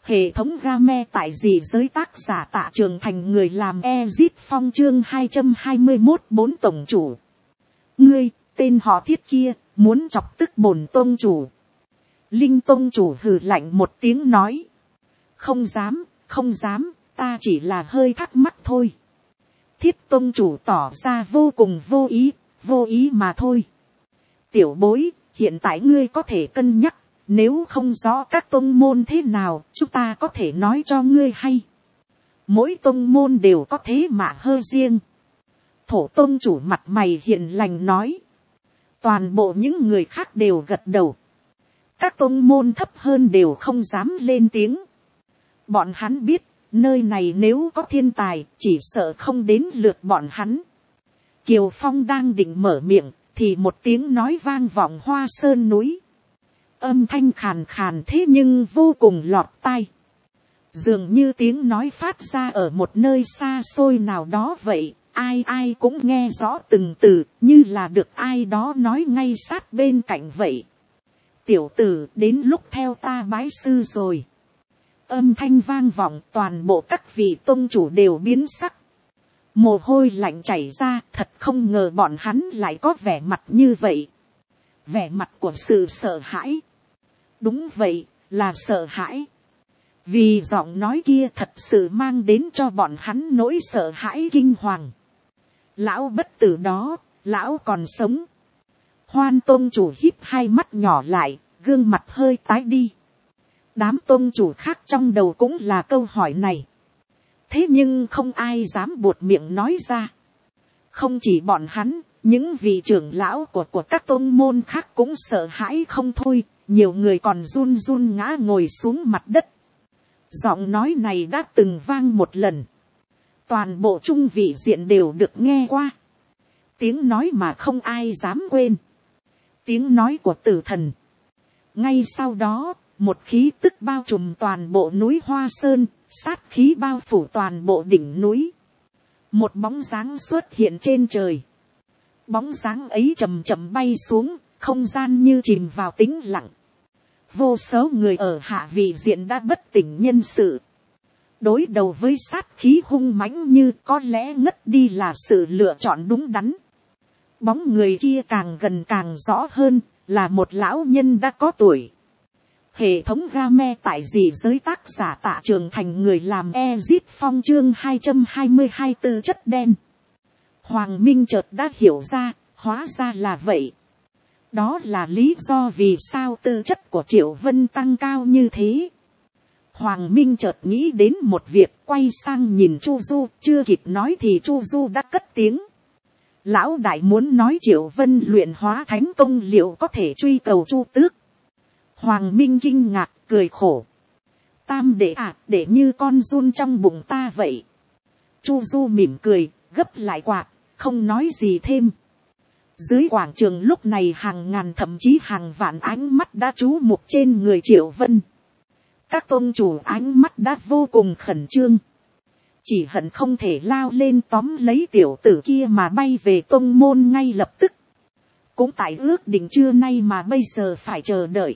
Hệ thống game tại dị giới tác giả Tạ Trường Thành, người làm Ezit Phong, chương 221 bốn tổng chủ. Ngươi, tên họ Thiết kia, muốn chọc tức bổn tông chủ. Linh tông chủ hừ lạnh một tiếng nói. Không dám, không dám, ta chỉ là hơi thắc mắc thôi. Thiết tông chủ tỏ ra vô cùng vô ý mà thôi. Tiểu bối, hiện tại ngươi có thể cân nhắc. Nếu không rõ các tông môn thế nào, chúng ta có thể nói cho ngươi hay. Mỗi tông môn đều có thế mà hơi riêng. Thổ tông chủ mặt mày hiền lành nói. Toàn bộ những người khác đều gật đầu. Các tông môn thấp hơn đều không dám lên tiếng. Bọn hắn biết, nơi này nếu có thiên tài, chỉ sợ không đến lượt bọn hắn. Kiều Phong đang định mở miệng, thì một tiếng nói vang vọng Hoa Sơn núi. Âm thanh khàn khàn thế nhưng vô cùng lọt tai. Dường như tiếng nói phát ra ở một nơi xa xôi nào đó vậy. Ai ai cũng nghe rõ từng từ, như là được ai đó nói ngay sát bên cạnh vậy. Tiểu tử, đến lúc theo ta bái sư rồi. Âm thanh vang vọng, toàn bộ các vị tông chủ đều biến sắc. Mồ hôi lạnh chảy ra, thật không ngờ bọn hắn lại có vẻ mặt như vậy. Vẻ mặt của sự sợ hãi. Đúng vậy, là sợ hãi. Vì giọng nói kia thật sự mang đến cho bọn hắn nỗi sợ hãi kinh hoàng. Lão bất tử đó, lão còn sống. Hoan tôn chủ híp hai mắt nhỏ lại, gương mặt hơi tái đi. Đám tôn chủ khác trong đầu cũng là câu hỏi này. Thế nhưng không ai dám buột miệng nói ra. Không chỉ bọn hắn, những vị trưởng lão của các tôn môn khác cũng sợ hãi không thôi. Nhiều người còn run run ngã ngồi xuống mặt đất. Giọng nói này đã từng vang một lần. Toàn bộ trung vị diện đều được nghe qua. Tiếng nói mà không ai dám quên. Tiếng nói của tử thần. Ngay sau đó, một khí tức bao trùm toàn bộ núi Hoa Sơn, sát khí bao phủ toàn bộ đỉnh núi. Một bóng dáng xuất hiện trên trời. Bóng dáng ấy chậm chậm bay xuống, không gian như chìm vào tĩnh lặng. Vô số người ở hạ vị diện đã bất tỉnh nhân sự. Đối đầu với sát khí hung mãnh như có lẽ ngất đi là sự lựa chọn đúng đắn. Bóng người kia càng gần càng rõ hơn, là một lão nhân đã có tuổi. Hệ thống game tại dị giới tác giả Tạ Trường Thành, người làm Ezit Phong, chương 222 tư chất đen. Hoàng Minh chợt đã hiểu ra, hóa ra là vậy. Đó là lý do vì sao tư chất của Triệu Vân tăng cao như thế. Hoàng Minh chợt nghĩ đến một việc, quay sang nhìn Chu Du, chưa kịp nói thì Chu Du đã cất tiếng. Lão đại muốn nói Triệu Vân luyện hóa thánh công liệu có thể truy cầu Chu Tước. Hoàng Minh kinh ngạc, cười khổ. Tam đệ à, để như con giun trong bụng ta vậy. Chu Du mỉm cười, gấp lại quạt, không nói gì thêm. Dưới quảng trường lúc này hàng ngàn thậm chí hàng vạn ánh mắt đã chú mục trên người Triệu Vân. Các tôn chủ ánh mắt đã vô cùng khẩn trương. Chỉ hận không thể lao lên tóm lấy tiểu tử kia mà bay về tôn môn ngay lập tức. Cũng tại ước định trưa nay mà bây giờ phải chờ đợi.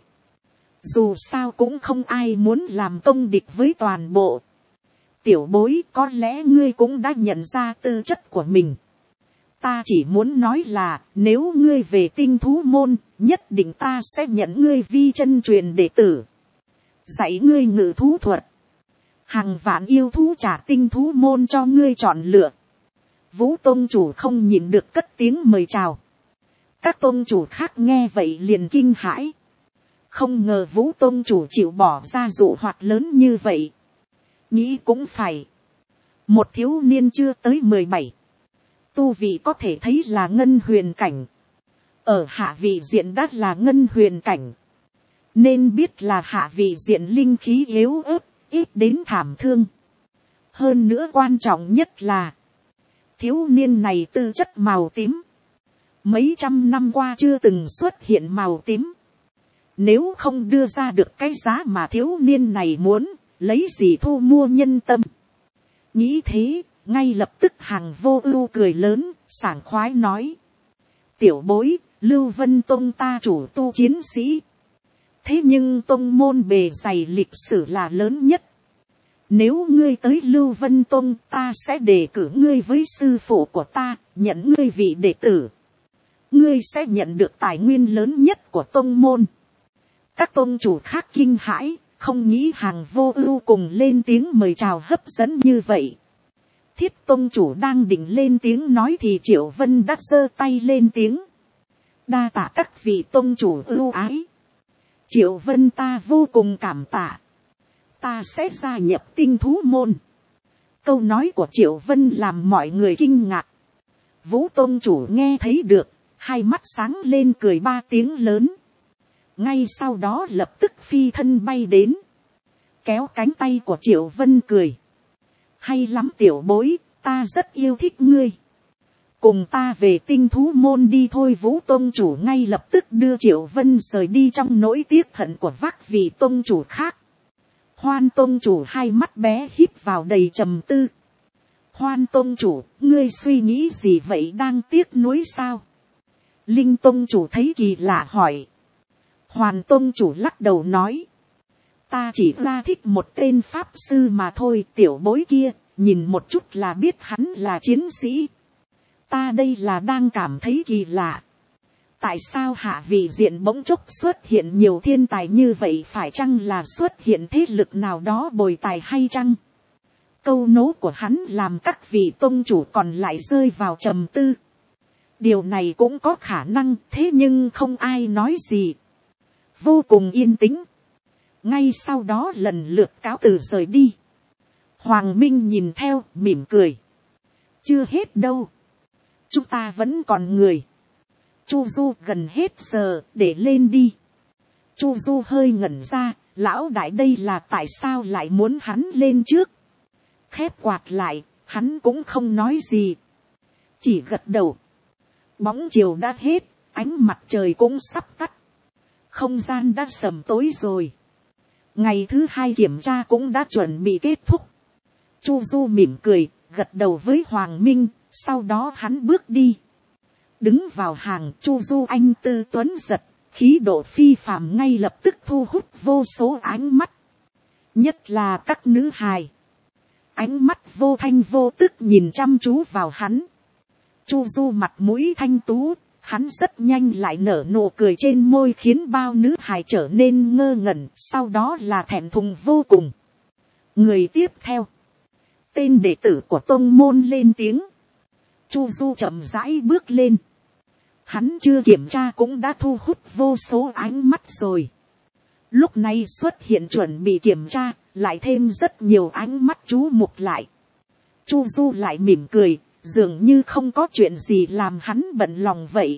Dù sao cũng không ai muốn làm công địch với toàn bộ. Tiểu bối, có lẽ ngươi cũng đã nhận ra tư chất của mình. Ta chỉ muốn nói là, nếu ngươi về tinh thú môn, nhất định ta sẽ nhận ngươi vi chân truyền đệ tử. Dạy ngươi ngự thú thuật. Hàng vạn yêu thú trả tinh thú môn cho ngươi chọn lựa. Vũ tôn chủ không nhịn được cất tiếng mời chào. Các tôn chủ khác nghe vậy liền kinh hãi. Không ngờ Vũ tôn chủ chịu bỏ ra dụ hoạt lớn như vậy. Nghĩ cũng phải. Một thiếu niên chưa tới 17. Tu vị có thể thấy là ngân huyền cảnh. Ở hạ vị diện đã là ngân huyền cảnh. Nên biết là hạ vị diện linh khí yếu ớt, ít đến thảm thương. Hơn nữa quan trọng nhất là, thiếu niên này tư chất màu tím. Mấy trăm năm qua chưa từng xuất hiện màu tím. Nếu không đưa ra được cái giá mà thiếu niên này muốn, lấy gì thu mua nhân tâm. Nghĩ thế, ngay lập tức Hàng Vô Ưu cười lớn, sảng khoái nói. Tiểu bối, Lưu Vân Tông ta chủ tu chiến sĩ. Thế nhưng tông môn bề dày lịch sử là lớn nhất. Nếu ngươi tới Lưu Vân Tông, ta sẽ đề cử ngươi với sư phụ của ta, nhận ngươi vị đệ tử. Ngươi sẽ nhận được tài nguyên lớn nhất của tông môn. Các tông chủ khác kinh hãi, không nghĩ Hàng Vô Ưu cùng lên tiếng mời chào hấp dẫn như vậy. Thiết tông chủ đang định lên tiếng nói thì Triệu Vân đã giơ tay lên tiếng. Đa tạ các vị tông chủ ưu ái. Triệu Vân ta vô cùng cảm tạ. Ta sẽ gia nhập Tinh Thú môn. Câu nói của Triệu Vân làm mọi người kinh ngạc. Vũ tông chủ nghe thấy được, hai mắt sáng lên cười ba tiếng lớn. Ngay sau đó lập tức phi thân bay đến, kéo cánh tay của Triệu Vân cười. Hay lắm tiểu bối, ta rất yêu thích ngươi. Cùng ta về Tinh Thú môn đi thôi. Vũ tông chủ ngay lập tức đưa Triệu Vân rời đi trong nỗi tiếc hận của vác vị tông chủ khác. Hoan tông chủ hai mắt bé híp vào đầy trầm tư. Hoan tông chủ, ngươi suy nghĩ gì vậy, đang tiếc nuối sao? Linh tông chủ thấy kỳ lạ hỏi. Hoàn tông chủ lắc đầu nói. Ta chỉ ra thích một tên pháp sư mà thôi. Tiểu bối kia, nhìn một chút là biết hắn là chiến sĩ. Ta đây là đang cảm thấy kỳ lạ. Tại sao hạ vị diện bỗng chốc xuất hiện nhiều thiên tài như vậy, phải chăng là xuất hiện thế lực nào đó bồi tài hay chăng? Câu nố của hắn làm các vị tông chủ còn lại rơi vào trầm tư. Điều này cũng có khả năng, thế nhưng không ai nói gì. Vô cùng yên tĩnh. Ngay sau đó lần lượt cáo từ rời đi. Hoàng Minh nhìn theo, mỉm cười. Chưa hết đâu. Chúng ta vẫn còn người. Chu Du gần hết giờ, để lên đi. Chu Du hơi ngẩn ra, lão đại đây là tại sao lại muốn hắn lên trước. Khép quạt lại, hắn cũng không nói gì. Chỉ gật đầu. Bóng chiều đã hết, ánh mặt trời cũng sắp tắt. Không gian đã sầm tối rồi. Ngày thứ hai kiểm tra cũng đã chuẩn bị kết thúc. Chu Du mỉm cười, gật đầu với Hoàng Minh, sau đó hắn bước đi. Đứng vào hàng, Chu Du anh tư tuấn giật, khí độ phi phàm ngay lập tức thu hút vô số ánh mắt. Nhất là các nữ hài. Ánh mắt vô thanh vô tức nhìn chăm chú vào hắn. Chu Du mặt mũi thanh tú, hắn rất nhanh lại nở nụ cười trên môi khiến bao nữ hài trở nên ngơ ngẩn, sau đó là thẹn thùng vô cùng. Người tiếp theo. Tên đệ tử của tông môn lên tiếng. Chu Du chậm rãi bước lên. Hắn chưa kiểm tra cũng đã thu hút vô số ánh mắt rồi. Lúc này xuất hiện chuẩn bị kiểm tra, lại thêm rất nhiều ánh mắt chú mục lại. Chu Du lại mỉm cười, dường như không có chuyện gì làm hắn bận lòng vậy.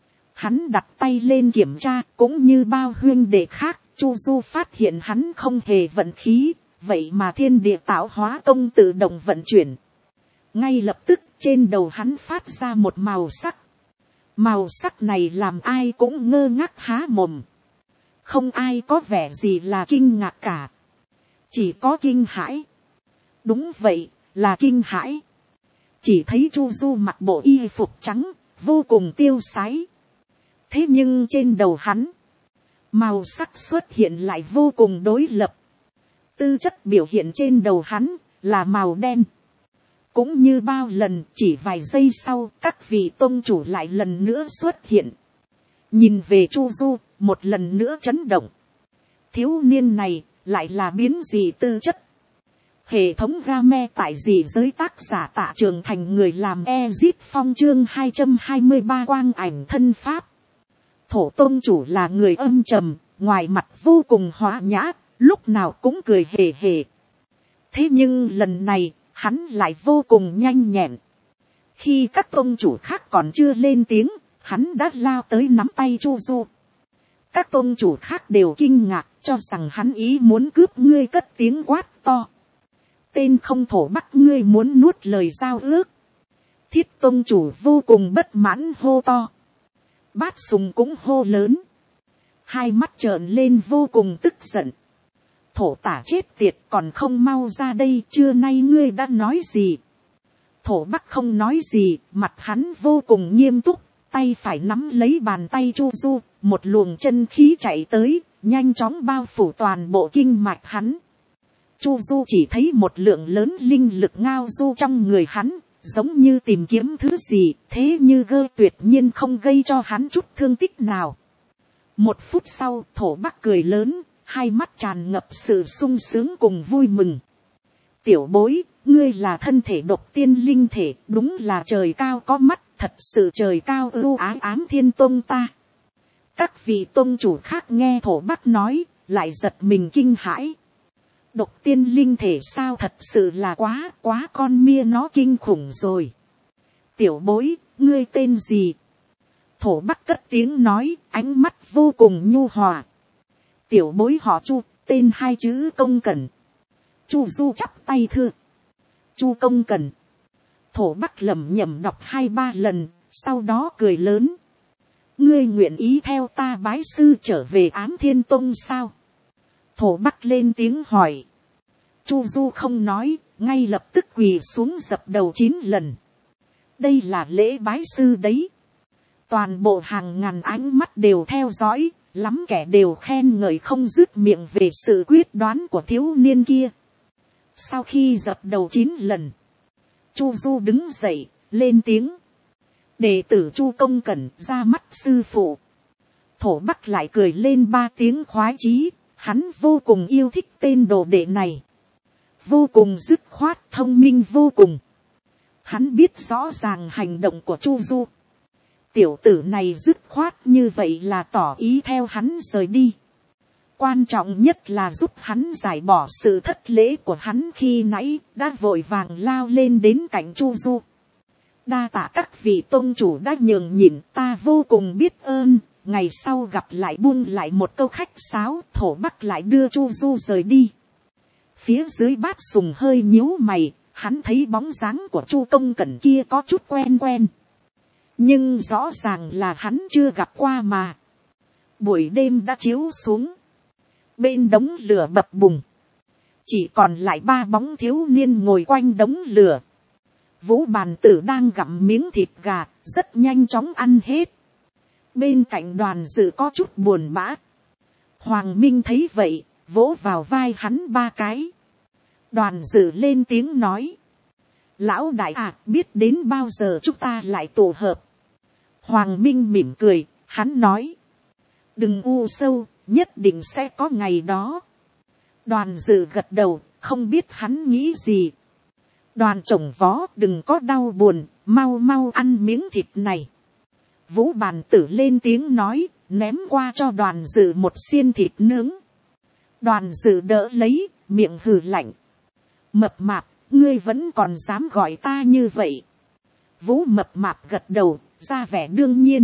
Hắn đặt tay lên kiểm tra, cũng như bao huynh đệ khác, Chu Du phát hiện hắn không hề vận khí, vậy mà thiên địa tạo hóa công tự động vận chuyển. Ngay lập tức trên đầu hắn phát ra một màu sắc. Màu sắc này làm ai cũng ngơ ngác há mồm. Không ai có vẻ gì là kinh ngạc cả. Chỉ có kinh hãi. Đúng vậy, là kinh hãi. Chỉ thấy Chu Du mặc bộ y phục trắng, vô cùng tiêu sái. Thế nhưng trên đầu hắn, màu sắc xuất hiện lại vô cùng đối lập. Tư chất biểu hiện trên đầu hắn là màu đen. Cũng như bao lần, chỉ vài giây sau, các vị tông chủ lại lần nữa xuất hiện. Nhìn về Chu Du, một lần nữa chấn động. Thiếu niên này, lại là biến gì tư chất. Hệ thống game tại gì giới tác giả Tạ Trường Thành, người làm Ezit Phong, chương 223 quang ảnh thân pháp. Thổ tông chủ là người âm trầm, ngoài mặt vô cùng hòa nhã, lúc nào cũng cười hề hề. Thế nhưng lần này, hắn lại vô cùng nhanh nhẹn. Khi các tông chủ khác còn chưa lên tiếng, hắn đã lao tới nắm tay Chu Du. Các tông chủ khác đều kinh ngạc, cho rằng hắn ý muốn cướp ngươi, cất tiếng quát to. Tên không thổ Bắc, ngươi muốn nuốt lời giao ước. Thiết tông chủ vô cùng bất mãn hô to. Bát Sùng cũng hô lớn. Hai mắt trợn lên vô cùng tức giận. Thổ tả chết tiệt, còn không mau ra đây, trưa nay ngươi đã nói gì? Thổ Bắc không nói gì, mặt hắn vô cùng nghiêm túc, tay phải nắm lấy bàn tay Chu Du, một luồng chân khí chạy tới, nhanh chóng bao phủ toàn bộ kinh mạch hắn. Chu Du chỉ thấy một lượng lớn linh lực ngao du trong người hắn, giống như tìm kiếm thứ gì, thế như gơ tuyệt nhiên không gây cho hắn chút thương tích nào. Một phút sau, Thổ Bắc cười lớn, hai mắt tràn ngập sự sung sướng cùng vui mừng. Tiểu bối, ngươi là thân thể độc tiên linh thể, đúng là trời cao có mắt, thật sự trời cao ưu ái ám thiên tôn ta. Các vị tôn chủ khác nghe Thổ Bắc nói, lại giật mình kinh hãi. Độc tiên linh thể sao, thật sự là quá con mia nó kinh khủng rồi. Tiểu bối, ngươi tên gì? Thổ Bắc cất tiếng nói, ánh mắt vô cùng nhu hòa. Tiểu bối họ Chu, tên hai chữ Công Cẩn. Chu Du chắp tay thưa. Chu Công Cẩn. Thổ Bắc lẩm nhẩm đọc 2-3 lần, sau đó cười lớn. Ngươi nguyện ý theo ta bái sư trở về Ám Thiên Tông sao? Thổ Bắc lên tiếng hỏi. Chu Du không nói, ngay lập tức quỳ xuống dập đầu 9 lần. Đây là lễ bái sư đấy. Toàn bộ hàng ngàn ánh mắt đều theo dõi, lắm kẻ đều khen ngợi không dứt miệng về sự quyết đoán của thiếu niên kia. Sau khi dập đầu 9 lần, Chu Du đứng dậy, lên tiếng. Đệ tử Chu Công Cẩn ra mắt sư phụ. Thổ Bắc lại cười lên 3 tiếng khoái chí, hắn vô cùng yêu thích tên đồ đệ này. Vô cùng dứt khoát, thông minh vô cùng. Hắn biết rõ ràng hành động của Chu Du. Tiểu tử này dứt khoát như vậy là tỏ ý theo hắn rời đi. Quan trọng nhất là giúp hắn giải bỏ sự thất lễ của hắn khi nãy đã vội vàng lao lên đến cạnh Chu Du. Đa tạ các vị tôn chủ đã nhường nhịn, ta vô cùng biết ơn. Ngày sau gặp lại buông lại một câu khách sáo, Thổ Bắc lại đưa Chu Du rời đi. Phía dưới Bát Sùng hơi nhíu mày, hắn thấy bóng dáng của Chu Công Cẩn kia có chút quen quen. Nhưng rõ ràng là hắn chưa gặp qua mà. Buổi đêm đã chiếu xuống. Bên đống lửa bập bùng. Chỉ còn lại 3 bóng thiếu niên ngồi quanh đống lửa. Vũ Bàn Tử đang gặm miếng thịt gà, rất nhanh chóng ăn hết. Bên cạnh Đoàn Dự có chút buồn bã. Hoàng Minh thấy vậy, vỗ vào vai hắn 3 cái. Đoàn Dự lên tiếng nói. Lão đại à, biết đến bao giờ chúng ta lại tụ hợp. Hoàng Minh mỉm cười, hắn nói. Đừng u sâu, nhất định sẽ có ngày đó. Đoàn Dự gật đầu, không biết hắn nghĩ gì. Đoàn Trổng Vó, đừng có đau buồn, mau mau ăn miếng thịt này. Vũ Bàn Tử lên tiếng nói, ném qua cho Đoàn Dự một xiên thịt nướng. Đoàn Dự đỡ lấy, miệng hừ lạnh. Mập mạp, ngươi vẫn còn dám gọi ta như vậy. Vũ Mập Mạp gật đầu, ra vẻ đương nhiên.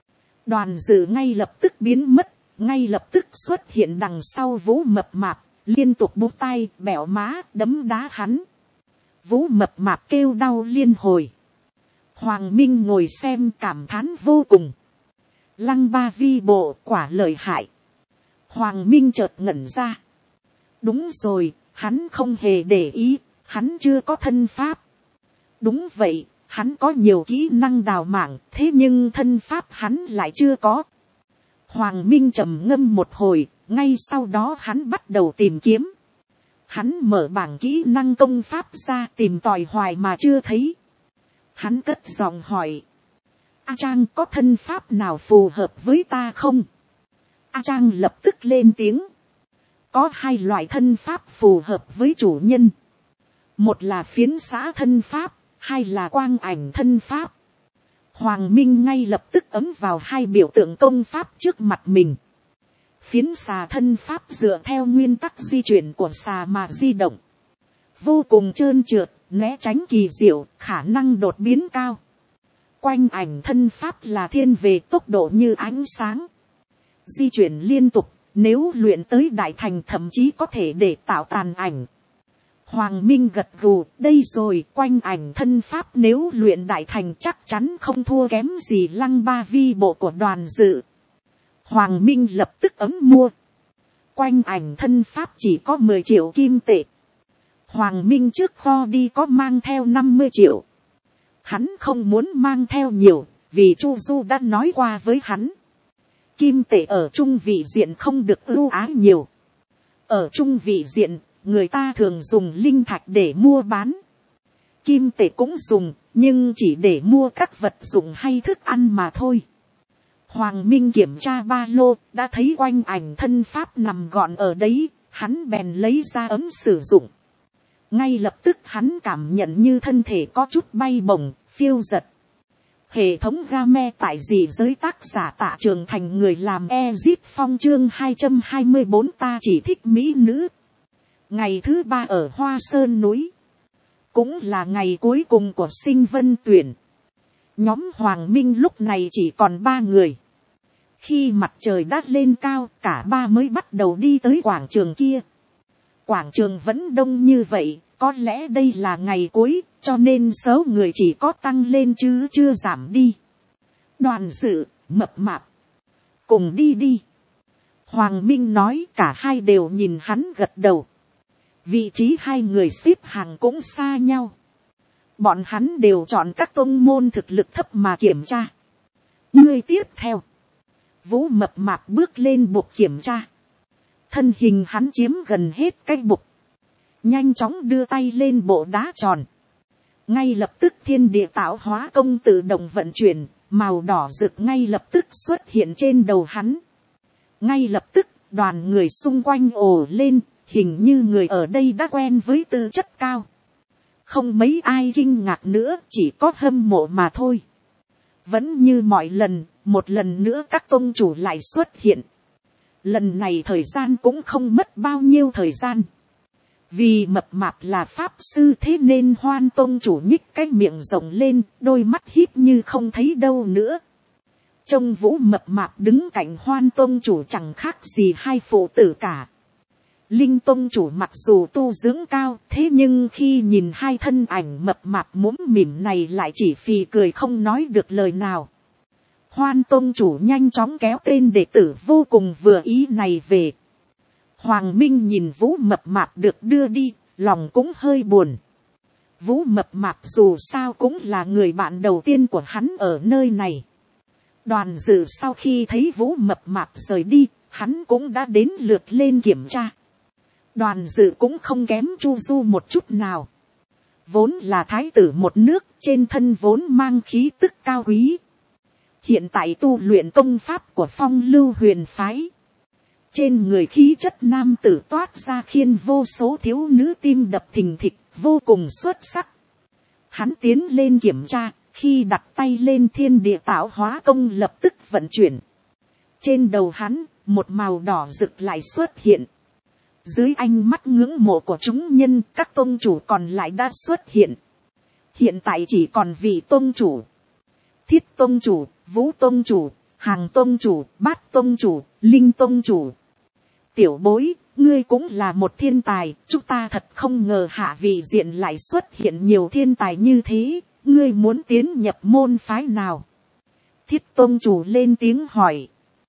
Đoàn Dự ngay lập tức biến mất, ngay lập tức xuất hiện đằng sau Vũ Mập Mạp, liên tục búng tay, bẻo má, đấm đá hắn. Vũ Mập Mạp kêu đau liên hồi. Hoàng Minh ngồi xem cảm thán vô cùng. Lăng Ba Vi bộ quả lợi hại. Hoàng Minh chợt ngẩn ra. Đúng rồi, hắn không hề để ý, hắn chưa có thân pháp. Đúng vậy, hắn có nhiều kỹ năng đào mảng, thế nhưng thân pháp hắn lại chưa có. Hoàng Minh trầm ngâm một hồi, ngay sau đó hắn bắt đầu tìm kiếm. Hắn mở bảng kỹ năng công pháp ra tìm tòi hoài mà chưa thấy. Hắn cất giọng hỏi. A Trang có thân pháp nào phù hợp với ta không? A Trang lập tức lên tiếng. Có 2 loại thân pháp phù hợp với chủ nhân. Một là phiến xã thân pháp, 2 là quang ảnh thân pháp. Hoàng Minh ngay lập tức ấn vào 2 biểu tượng công pháp trước mặt mình. Phiến xà thân pháp dựa theo nguyên tắc di chuyển của xà mà di động. Vô cùng trơn trượt, né tránh kỳ diệu, khả năng đột biến cao. Quanh ảnh thân pháp là thiên về tốc độ như ánh sáng. Di chuyển liên tục, nếu luyện tới đại thành thậm chí có thể để tạo tàn ảnh. Hoàng Minh gật gù, đây rồi, quanh ảnh thân pháp nếu luyện đại thành chắc chắn không thua kém gì Lăng Ba Vi bộ của Đoàn Dự. Hoàng Minh lập tức ấn mua. Quanh ảnh thân pháp chỉ có 10 triệu kim tệ. Hoàng Minh trước kho đi có mang theo 50 triệu. Hắn không muốn mang theo nhiều, vì Chu Du đã nói qua với hắn. Kim tệ ở trung vị diện không được ưu ái nhiều. Ở trung vị diện, người ta thường dùng linh thạch để mua bán. Kim tệ cũng dùng, nhưng chỉ để mua các vật dụng hay thức ăn mà thôi. Hoàng Minh kiểm tra ba lô, đã thấy oanh ảnh thân pháp nằm gọn ở đấy, hắn bèn lấy ra ấm sử dụng. Ngay lập tức hắn cảm nhận như thân thể có chút bay bổng, phiêu giật. Hệ thống game tại gì giới tác giả Tạ Trường Thành người làm Ezip Phong chương 224 ta chỉ thích mỹ nữ. Ngày thứ 3 ở Hoa Sơn núi. Cũng là ngày cuối cùng của sinh vân tuyển. Nhóm Hoàng Minh lúc này chỉ còn 3 người. Khi mặt trời đã lên cao, cả ba mới bắt đầu đi tới quảng trường kia. Quảng trường vẫn đông như vậy, có lẽ đây là ngày cuối, cho nên số người chỉ có tăng lên chứ chưa giảm đi. Đoàn Dự, Mập Mạp, cùng đi đi. Hoàng Minh nói, cả hai đều nhìn hắn gật đầu. Vị trí hai người xếp hàng cũng xa nhau. Bọn hắn đều chọn các tông môn thực lực thấp mà kiểm tra. Người tiếp theo. Vũ Mập Mạp bước lên bục kiểm tra. Thân hình hắn chiếm gần hết cái bục. Nhanh chóng đưa tay lên bộ đá tròn. Ngay lập tức thiên địa tạo hóa công tự động vận chuyển. Màu đỏ rực ngay lập tức xuất hiện trên đầu hắn. Ngay lập tức đoàn người xung quanh ồ lên. Hình như người ở đây đã quen với tư chất cao. Không mấy ai kinh ngạc nữa, chỉ có hâm mộ mà thôi. Vẫn như mọi lần, một lần nữa các tông chủ lại xuất hiện. Lần này thời gian cũng không mất bao nhiêu thời gian. Vì Mập Mạp là pháp sư thế nên Hoan tông chủ nhích cái miệng rộng lên, đôi mắt híp như không thấy đâu nữa. Trông Vũ Mập Mạp đứng cạnh Hoan tông chủ chẳng khác gì hai phụ tử cả. Linh tông chủ mặc dù tu dưỡng cao, thế nhưng khi nhìn hai thân ảnh mập mạp mũm mỉm này lại chỉ phì cười không nói được lời nào. Hoan tông chủ nhanh chóng kéo tên đệ tử vô cùng vừa ý này về. Hoàng Minh nhìn Vũ Mập Mạp được đưa đi, lòng cũng hơi buồn. Vũ Mập Mạp dù sao cũng là người bạn đầu tiên của hắn ở nơi này. Đoàn Dự sau khi thấy Vũ Mập Mạp rời đi, hắn cũng đã đến lượt lên kiểm tra. Đoàn Dự cũng không kém Chu Du một chút nào. Vốn là thái tử một nước, trên thân vốn mang khí tức cao quý. Hiện tại tu luyện công pháp của Phong Lưu Huyền phái. Trên người khí chất nam tử toát ra khiến vô số thiếu nữ tim đập thình thịch, vô cùng xuất sắc. Hắn tiến lên kiểm tra, khi đặt tay lên thiên địa tạo hóa công lập tức vận chuyển. Trên đầu hắn, một màu đỏ rực lại xuất hiện. Dưới ánh mắt ngưỡng mộ của chúng nhân, các tôn chủ còn lại đã xuất hiện. Hiện tại chỉ còn vị tôn chủ. Thiết tôn chủ, Vũ tôn chủ, Hàng tôn chủ, Bát tôn chủ, Linh tôn chủ. Tiểu bối, ngươi cũng là một thiên tài, chúng ta thật không ngờ hạ vị diện lại xuất hiện nhiều thiên tài như thế, ngươi muốn tiến nhập môn phái nào? Thiết tôn chủ lên tiếng hỏi.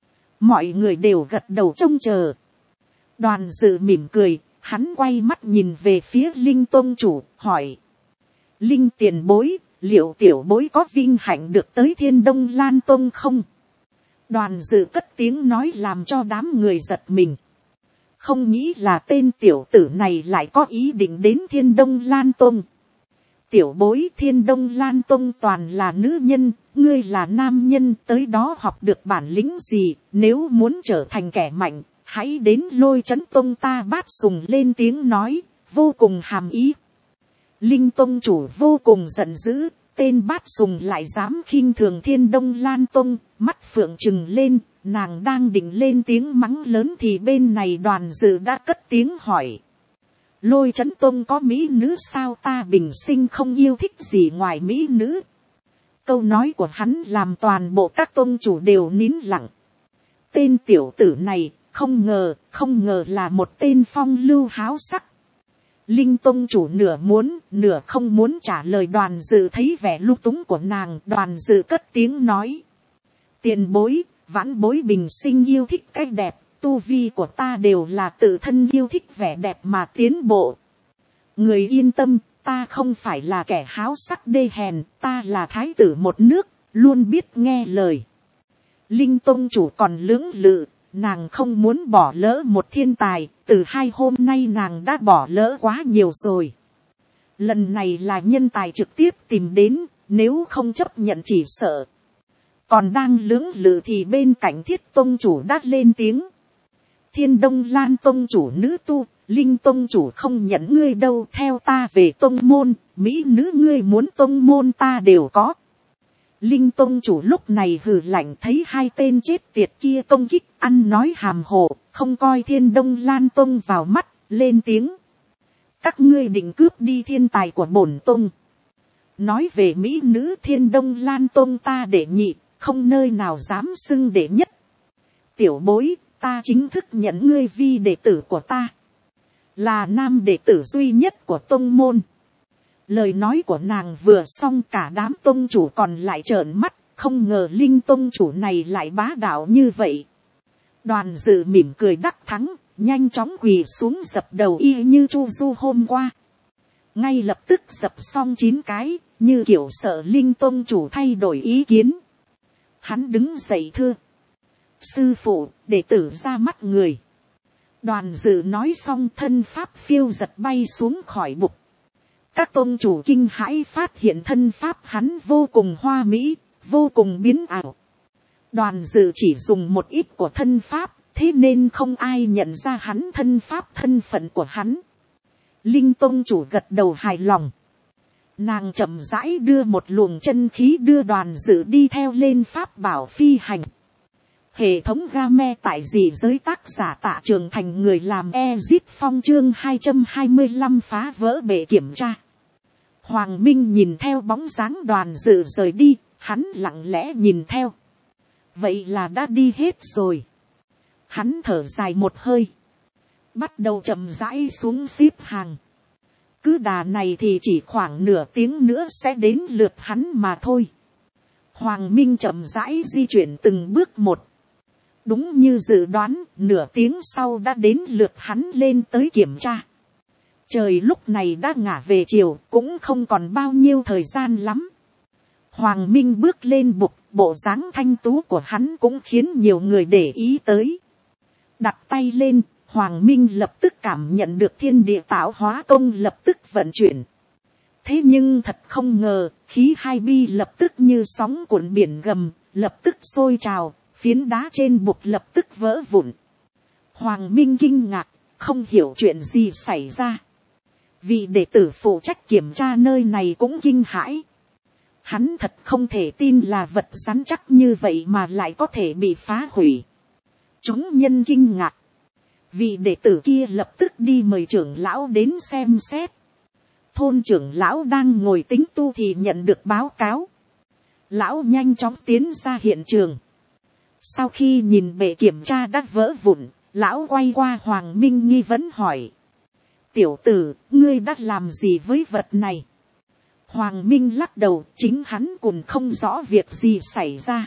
Mọi người đều gật đầu trông chờ. Đoàn Dự mỉm cười, hắn quay mắt nhìn về phía Linh tôn chủ, hỏi. Linh tiền bối, liệu tiểu bối có vinh hạnh được tới Thiên Đông Lan Tông không? Đoàn Dự cất tiếng nói làm cho đám người giật mình. Không nghĩ là tên tiểu tử này lại có ý định đến Thiên Đông Lan Tông. Tiểu bối Thiên Đông Lan Tông toàn là nữ nhân, ngươi là nam nhân, tới đó học được bản lĩnh gì, nếu muốn trở thành kẻ mạnh, hãy đến Lôi Trấn Tông ta. Bát Sùng lên tiếng nói, vô cùng hàm ý. Linh Tông chủ vô cùng giận dữ, tên Bát Sùng lại dám khinh thường Thiên Đông Lan Tông, mắt phượng trừng lên, nàng đang định lên tiếng mắng lớn thì bên này Đoàn Dự đã cất tiếng hỏi. Lôi Trấn Tông có mỹ nữ sao? Ta bình sinh không yêu thích gì ngoài mỹ nữ. Câu nói của hắn làm toàn bộ các tông chủ đều nín lặng. Tên tiểu tử này, không ngờ là một tên phong lưu háo sắc. Linh tông chủ nửa muốn, nửa không muốn trả lời. Đoàn Dự thấy vẻ lung túng của nàng, Đoàn Dự cất tiếng nói. Tiền bối, vãn bối bình sinh yêu thích cái đẹp, tu vi của ta đều là tự thân yêu thích vẻ đẹp mà tiến bộ. Người yên tâm, ta không phải là kẻ háo sắc đê hèn, ta là thái tử một nước, luôn biết nghe lời. Linh tông chủ còn lưỡng lự, nàng không muốn bỏ lỡ một thiên tài, từ 2 hôm nay nàng đã bỏ lỡ quá nhiều rồi. Lần này là nhân tài trực tiếp tìm đến, nếu không chấp nhận chỉ sợ. Còn đang lưỡng lự thì bên cạnh Thiết tông chủ đã lên tiếng. Thiên Đông Lan tông chủ nữ tu, Linh tông chủ không nhận ngươi đâu, theo ta về tông môn, mỹ nữ ngươi muốn tông môn ta đều có. Linh tông chủ lúc này hừ lạnh, thấy 2 tên chết tiệt kia công kích, ăn nói hàm hồ, không coi Thiên Đông Lan tông vào mắt, lên tiếng. Các ngươi định cướp đi thiên tài của bổn tông. Nói về mỹ nữ Thiên Đông Lan tông ta đệ nhị, không nơi nào dám xưng đệ nhất. Tiểu bối, ta chính thức nhận ngươi vi đệ tử của ta. Là nam đệ tử duy nhất của tông môn. Lời nói của nàng vừa xong, cả đám tông chủ còn lại trợn mắt, không ngờ Linh tông chủ này lại bá đạo như vậy. Đoàn dự mỉm cười đắc thắng, nhanh chóng quỳ xuống dập đầu y như Chu Du hôm qua. Ngay lập tức dập xong 9 cái, như kiểu sợ Linh tông chủ thay đổi ý kiến. Hắn đứng dậy thưa. Sư phụ, đệ tử ra mắt người. Đoàn dự nói xong thân pháp phiêu giật bay xuống khỏi bục. Các tôn chủ kinh hãi phát hiện thân pháp hắn vô cùng hoa mỹ, vô cùng biến ảo. Đoàn dự chỉ dùng một ít của thân pháp, thế nên không ai nhận ra hắn thân pháp thân phận của hắn. Linh tôn chủ gật đầu hài lòng. Nàng chậm rãi đưa một luồng chân khí đưa đoàn dự đi theo lên pháp bảo phi hành. Hệ thống game tại dị giới tác giả Tạ Trường Thành, người làm Ezit Phong chương 225 phá vỡ bệ kiểm tra. Hoàng Minh nhìn theo bóng dáng đoàn dự rời đi, hắn lặng lẽ nhìn theo. Vậy là đã đi hết rồi. Hắn thở dài một hơi. Bắt đầu chậm rãi xuống xếp hàng. Cứ đà này thì chỉ khoảng nửa tiếng nữa sẽ đến lượt hắn mà thôi. Hoàng Minh chậm rãi di chuyển từng bước một. Đúng như dự đoán, nửa tiếng sau đã đến lượt hắn lên tới kiểm tra. Trời lúc này đã ngả về chiều, cũng không còn bao nhiêu thời gian lắm. Hoàng Minh bước lên bục, bộ dáng thanh tú của hắn cũng khiến nhiều người để ý tới. Đặt tay lên, Hoàng Minh lập tức cảm nhận được thiên địa tạo hóa công lập tức vận chuyển. Thế nhưng thật không ngờ, khí hai bi lập tức như sóng cuộn biển gầm, lập tức sôi trào, phiến đá trên bục lập tức vỡ vụn. Hoàng Minh kinh ngạc, không hiểu chuyện gì xảy ra. Vị đệ tử phụ trách kiểm tra nơi này cũng kinh hãi. Hắn thật không thể tin là vật rắn chắc như vậy mà lại có thể bị phá hủy. Chúng nhân kinh ngạc. Vị đệ tử kia lập tức đi mời trưởng lão đến xem xét. Thôn trưởng lão đang ngồi tính tu thì nhận được báo cáo. Lão nhanh chóng tiến ra hiện trường. Sau khi nhìn bệ kiểm tra đã vỡ vụn, lão quay qua Hoàng Minh nghi vấn hỏi. Tiểu tử, ngươi đã làm gì với vật này? Hoàng Minh lắc đầu, chính hắn cũng không rõ việc gì xảy ra.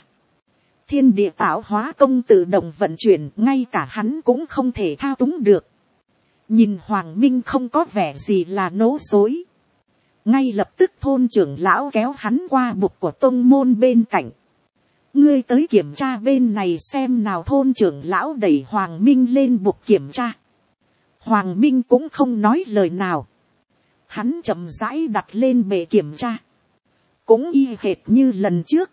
Thiên địa tạo hóa công tự động vận chuyển, ngay cả hắn cũng không thể thao túng được. Nhìn Hoàng Minh không có vẻ gì là nố dối. Ngay lập tức thôn trưởng lão kéo hắn qua bục của tông môn bên cạnh. Ngươi tới kiểm tra bên này xem nào, thôn trưởng lão đẩy Hoàng Minh lên bục kiểm tra. Hoàng Minh cũng không nói lời nào. Hắn chậm rãi đặt lên bệ kiểm tra. Cũng y hệt như lần trước.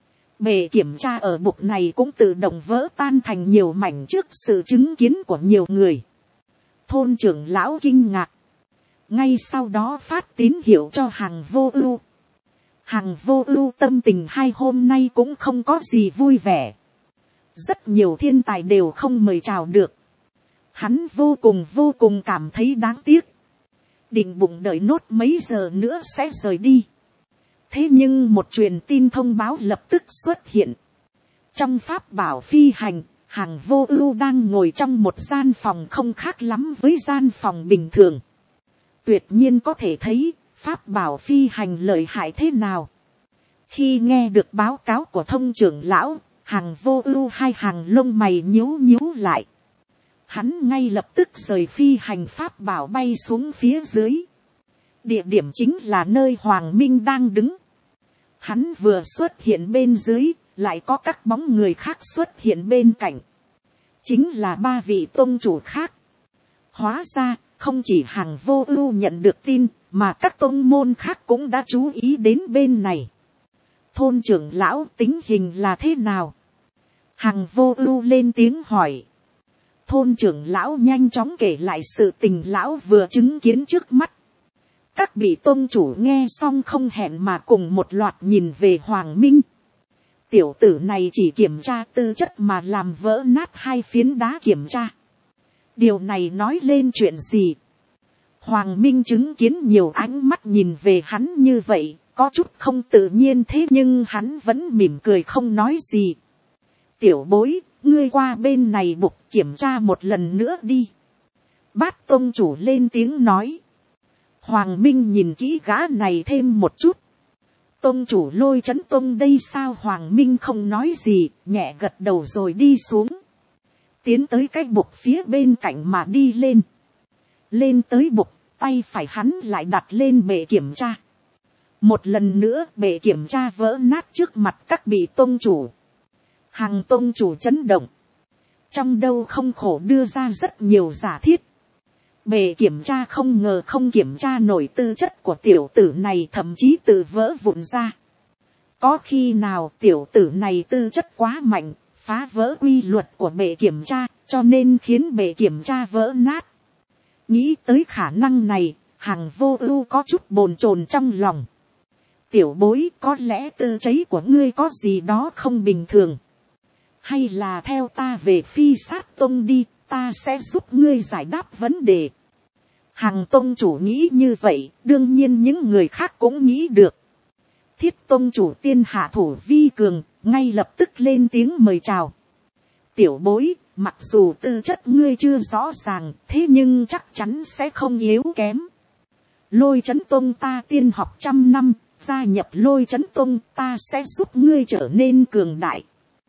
Bệ kiểm tra ở bục này cũng tự động vỡ tan thành nhiều mảnh trước sự chứng kiến của nhiều người. Thôn trưởng lão kinh ngạc. Ngay sau đó phát tín hiệu cho Hằng Vô Ưu. Hằng Vô Ưu tâm tình 2 hôm nay cũng không có gì vui vẻ. Rất nhiều thiên tài đều không mời chào được. Hắn vô cùng cảm thấy đáng tiếc. Định bụng đợi nốt mấy giờ nữa sẽ rời đi. Thế nhưng một truyền tin thông báo lập tức xuất hiện. Trong pháp bảo phi hành, Hằng Vô Ưu đang ngồi trong một gian phòng không khác lắm với gian phòng bình thường. Tuyệt nhiên có thể thấy pháp bảo phi hành lợi hại thế nào. Khi nghe được báo cáo của thông trưởng lão, Hằng Vô Ưu hai hàng lông mày nhíu lại. Hắn ngay lập tức rời phi hành pháp bảo bay xuống phía dưới. Địa điểm chính là nơi Hoàng Minh đang đứng. Hắn vừa xuất hiện bên dưới, lại có các bóng người khác xuất hiện bên cạnh, chính là 3 vị tôn chủ khác. Hóa ra, không chỉ Hằng Vô Ưu nhận được tin, mà các tôn môn khác cũng đã chú ý đến bên này. Thôn trưởng lão, tình hình là thế nào? Hằng Vô Ưu lên tiếng hỏi. Thôn trưởng lão nhanh chóng kể lại sự tình lão vừa chứng kiến trước mắt. Các vị tôn chủ nghe xong không hẹn mà cùng một loạt nhìn về Hoàng Minh. Tiểu tử này chỉ kiểm tra tư chất mà làm vỡ nát 2 phiến đá kiểm tra. Điều này nói lên chuyện gì? Hoàng Minh chứng kiến nhiều ánh mắt nhìn về hắn như vậy, có chút không tự nhiên, thế nhưng hắn vẫn mỉm cười không nói gì. Tiểu bối, ngươi qua bên này buộc kiểm tra một lần nữa đi. Bát tôn chủ lên tiếng nói. Hoàng Minh nhìn kỹ gã này thêm một chút. Tôn chủ Lôi Chấn Tông đây sao? Hoàng Minh không nói gì, nhẹ gật đầu rồi đi xuống. Tiến tới cái bục phía bên cạnh mà đi lên. Lên tới bục, tay phải hắn lại đặt lên bệ kiểm tra. Một lần nữa bệ kiểm tra vỡ nát trước mặt các vị tôn chủ. Hằng tôn chủ chấn động. Trong đầu không khổ đưa ra rất nhiều giả thiết. Bệ kiểm tra không ngờ không kiểm tra nổi tư chất của tiểu tử này, thậm chí tự vỡ vụn ra. Có khi nào tiểu tử này tư chất quá mạnh, phá vỡ quy luật của bệ kiểm tra, cho nên khiến bệ kiểm tra vỡ nát. Nghĩ tới khả năng này, Hằng Vô Ưu có chút bồn chồn trong lòng. Tiểu bối, có lẽ tư chất của ngươi có gì đó không bình thường. Hay là theo ta về Phi Sát Tông đi, ta sẽ giúp ngươi giải đáp vấn đề. Hằng tông chủ nghĩ như vậy, đương nhiên những người khác cũng nghĩ được. Thiết tông chủ tiên hạ thủ vi cường, ngay lập tức lên tiếng mời chào. Tiểu bối, mặc dù tư chất ngươi chưa rõ ràng, thế nhưng chắc chắn sẽ không yếu kém. Lôi Chấn Tông ta tiên học 100 năm, gia nhập Lôi Chấn Tông ta sẽ giúp ngươi trở nên cường đại.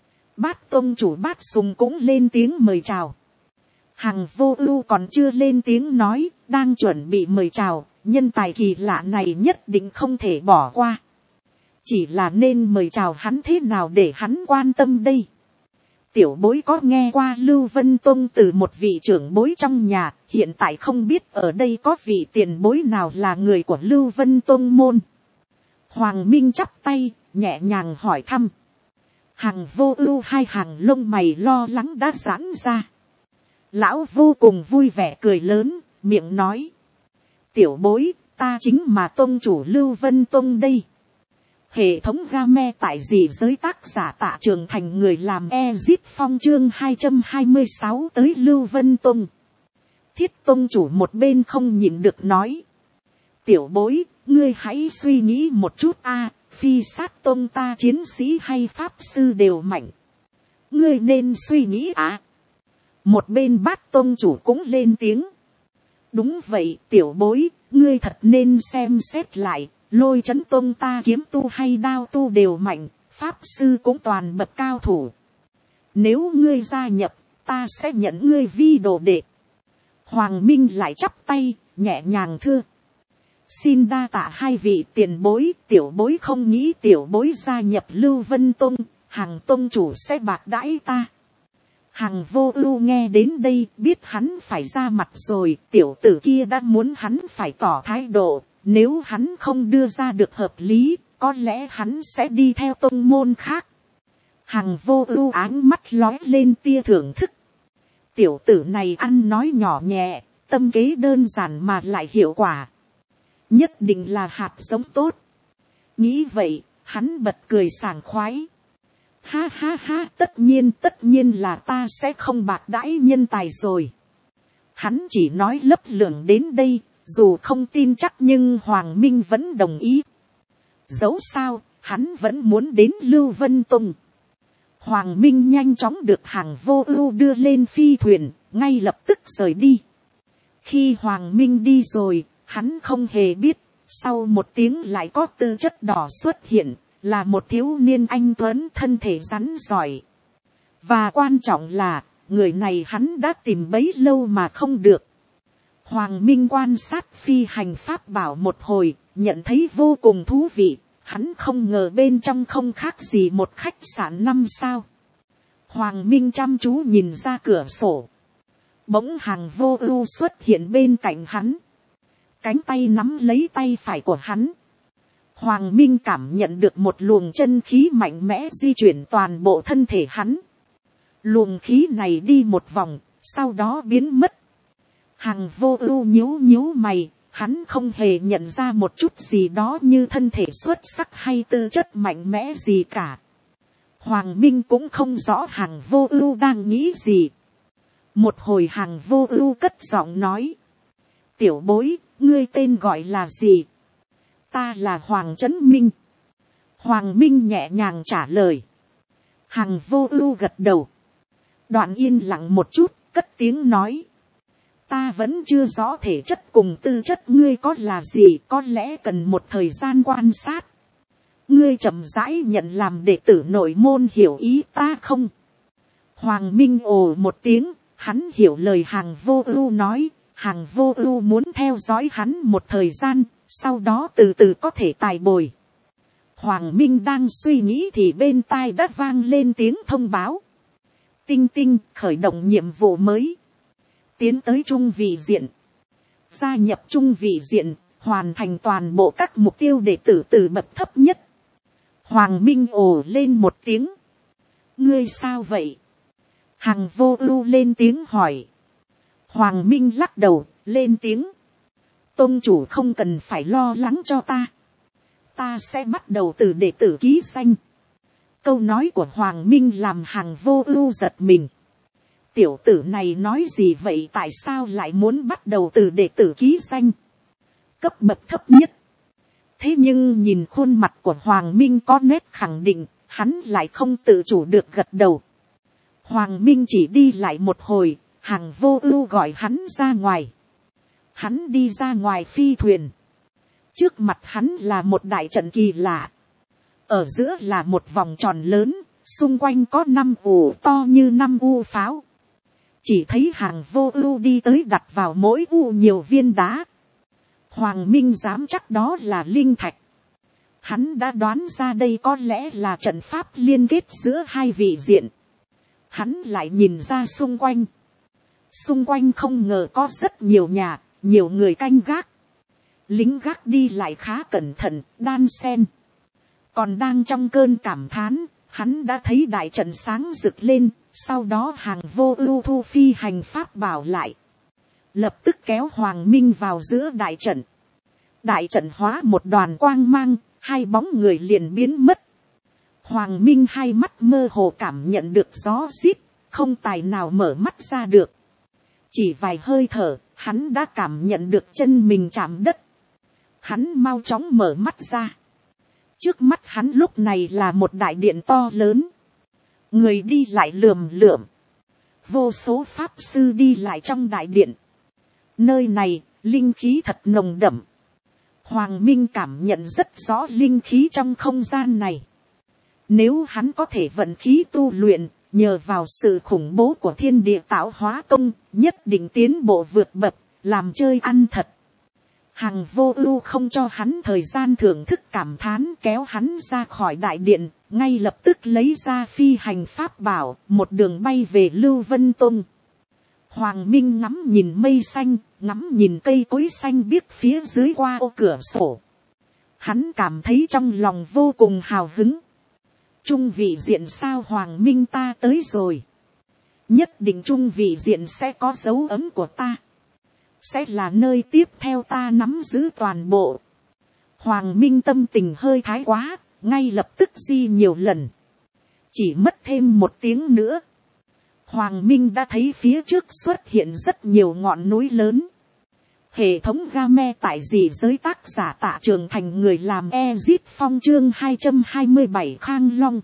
Bát tông chủ Bát Sùng cũng lên tiếng mời chào. Hằng Vô Ưu còn chưa lên tiếng nói, đang chuẩn bị mời chào, nhân tài kỳ lạ này nhất định không thể bỏ qua. Chỉ là nên mời chào hắn thế nào để hắn quan tâm đây? Tiểu bối có nghe qua Lưu Vân Tông từ một vị trưởng bối trong nhà, hiện tại không biết ở đây có vị tiền bối nào là người của Lưu Vân Tông môn. Hoàng Minh chắp tay, nhẹ nhàng hỏi thăm. Hằng Vô Ưu 2 hàng lông mày lo lắng đã giãn ra. Lão vô cùng vui vẻ cười lớn, miệng nói. Tiểu bối, ta chính mà tông chủ Lưu Vân Tông đây. Hệ thống game tại dị giới tác giả Tạ Trường Thành người làm Ezip Phong chương 226 tới Lưu Vân Tông. Thiết tông chủ một bên không nhịn được nói. Tiểu bối, ngươi hãy suy nghĩ một chút a, Phi Sát Tông ta chiến sĩ hay pháp sư đều mạnh. Ngươi nên suy nghĩ à. Một bên Bát tông chủ cũng lên tiếng. Đúng vậy tiểu bối, ngươi thật nên xem xét lại. Lôi Chấn Tông ta kiếm tu hay đao tu đều mạnh, pháp sư cũng toàn bậc cao thủ. Nếu ngươi gia nhập, ta sẽ nhận ngươi vi đồ đệ. Hoàng Minh lại chắp tay, nhẹ nhàng thưa. Xin đa tạ 2 vị tiền bối, tiểu bối không nghĩ tiểu bối gia nhập Lưu Vân Tông, Hằng tông chủ sẽ bạc đãi ta. Hằng Vô Ưu nghe đến đây biết hắn phải ra mặt rồi, tiểu tử kia đã muốn hắn phải tỏ thái độ. Nếu hắn không đưa ra được hợp lý, có lẽ hắn sẽ đi theo tông môn khác. Hằng Vô Ưu ánh mắt lóe lên tia thưởng thức. Tiểu tử này ăn nói nhỏ nhẹ, tâm kế đơn giản mà lại hiệu quả. Nhất định là hạt giống tốt. Nghĩ vậy, hắn bật cười sảng khoái. Ha ha ha, tất nhiên là ta sẽ không bạc đãi nhân tài rồi. Hắn chỉ nói lấp lửng đến đây. Dù không tin chắc nhưng Hoàng Minh vẫn đồng ý. Dẫu sao, hắn vẫn muốn đến Lưu Vân Tông. Hoàng Minh nhanh chóng được Hằng Vô Ưu đưa lên phi thuyền, ngay lập tức rời đi. Khi Hoàng Minh đi rồi, hắn không hề biết, sau một tiếng lại có tư chất đỏ xuất hiện, là một thiếu niên anh tuấn thân thể rắn giỏi. Và quan trọng là, người này hắn đã tìm bấy lâu mà không được. Hoàng Minh quan sát phi hành pháp bảo một hồi, nhận thấy vô cùng thú vị, Hắn không ngờ bên trong không khác gì một khách sạn 5 sao. Hoàng Minh chăm chú nhìn ra cửa sổ. Bỗng Hằng Vô Ưu xuất hiện bên cạnh hắn. Cánh tay nắm lấy tay phải của hắn. Hoàng Minh cảm nhận được một luồng chân khí mạnh mẽ di chuyển toàn bộ thân thể hắn. Luồng khí này đi một vòng, sau đó biến mất. Hằng Vô Ưu nhíu nhíu mày, hắn không hề nhận ra một chút gì đó như thân thể xuất sắc hay tư chất mạnh mẽ gì cả. Hoàng Minh cũng không rõ Hằng Vô Ưu đang nghĩ gì. Một hồi Hằng Vô Ưu cất giọng nói. Tiểu bối, ngươi tên gọi là gì? Ta là Hoàng Chấn Minh. Hoàng Minh nhẹ nhàng trả lời. Hằng Vô Ưu gật đầu. Đoạn yên lặng một chút, cất tiếng nói. Ta vẫn chưa rõ thể chất cùng tư chất ngươi có là gì, có lẽ cần một thời gian quan sát. Ngươi chậm rãi nhận làm đệ tử nội môn, hiểu ý ta không? Hoàng Minh ồ một tiếng, hắn hiểu lời Hằng Vô Ưu nói. Hằng Vô Ưu muốn theo dõi hắn một thời gian, sau đó từ từ có thể tài bồi. Hoàng Minh đang suy nghĩ thì bên tai đã vang lên tiếng thông báo. Tinh tinh khởi động nhiệm vụ mới. Tiến tới trung vị diện. Gia nhập trung vị diện, hoàn thành toàn bộ các mục tiêu đệ tử từ bậc thấp nhất. Hoàng Minh ồ lên một tiếng. Ngươi sao vậy? Hằng Vô Ưu lên tiếng hỏi. Hoàng Minh lắc đầu, lên tiếng. Tông chủ không cần phải lo lắng cho ta. Ta sẽ bắt đầu từ đệ tử ký danh. Câu nói của Hoàng Minh làm Hằng Vô Ưu giật mình. Tiểu tử này nói gì vậy, tại sao lại muốn bắt đầu từ đệ tử ký danh? Cấp bậc thấp nhất. Thế nhưng nhìn khuôn mặt của Hoàng Minh có nét khẳng định, hắn lại không tự chủ được gật đầu. Hoàng Minh chỉ đi lại một hồi, Hằng Vô Ưu gọi hắn ra ngoài. Hắn đi ra ngoài phi thuyền. Trước mặt hắn là một đại trận kỳ lạ. Ở giữa là một vòng tròn lớn, xung quanh có 5 ụ to như 5 u pháo. Chỉ thấy Hằng Vô Ưu đi tới đặt vào mỗi u nhiều viên đá. Hoàng Minh dám chắc đó là linh thạch. Hắn đã đoán ra đây có lẽ là trận pháp liên kết giữa hai vị diện. Hắn lại nhìn ra xung quanh. Xung quanh không ngờ có rất nhiều nhà, nhiều người canh gác. Lính gác đi lại khá cẩn thận, đan xen. Còn đang trong cơn cảm thán, hắn đã thấy đại trận sáng rực lên, sau đó Hằng Vô Ưu thu phi hành pháp bảo lại. Lập tức kéo Hoàng Minh vào giữa đại trận. Đại trận hóa một đoàn quang mang, hai bóng người liền biến mất. Hoàng Minh hai mắt mơ hồ cảm nhận được gió rít, không tài nào mở mắt ra được. Chỉ vài hơi thở, hắn đã cảm nhận được chân mình chạm đất. Hắn mau chóng mở mắt ra. Trước mắt hắn lúc này là một đại điện to lớn. Người đi lại lườm lượm. Vô số pháp sư đi lại trong đại điện. Nơi này, linh khí thật nồng đậm. Hoàng Minh cảm nhận rất rõ linh khí trong không gian này. Nếu hắn có thể vận khí tu luyện, nhờ vào sự khủng bố của thiên địa tạo hóa công, nhất định tiến bộ vượt bậc, làm chơi ăn thật. Hằng Vô Ưu không cho hắn thời gian thưởng thức cảm thán, kéo hắn ra khỏi đại điện, ngay lập tức lấy ra phi hành pháp bảo, một đường bay về Lưu Vân Tông. Hoàng Minh ngắm nhìn mây xanh, ngắm nhìn cây cối xanh biếc phía dưới qua ô cửa sổ. Hắn cảm thấy trong lòng vô cùng hào hứng. Trung vị diện sao? Hoàng Minh, ta tới rồi. Nhất định trung vị diện sẽ có dấu ấn của ta. Sẽ là nơi tiếp theo ta nắm giữ toàn bộ. Hoàng Minh tâm tình hơi thái quá, ngay lập tức di nhiều lần. Chỉ mất thêm 1 tiếng nữa. Hoàng Minh đã thấy phía trước xuất hiện rất nhiều ngọn núi lớn. Hệ thống game tại dị giới, tác giả Tạ Trường Thành, người làm Ezit Phong, chương 227 Khang Long.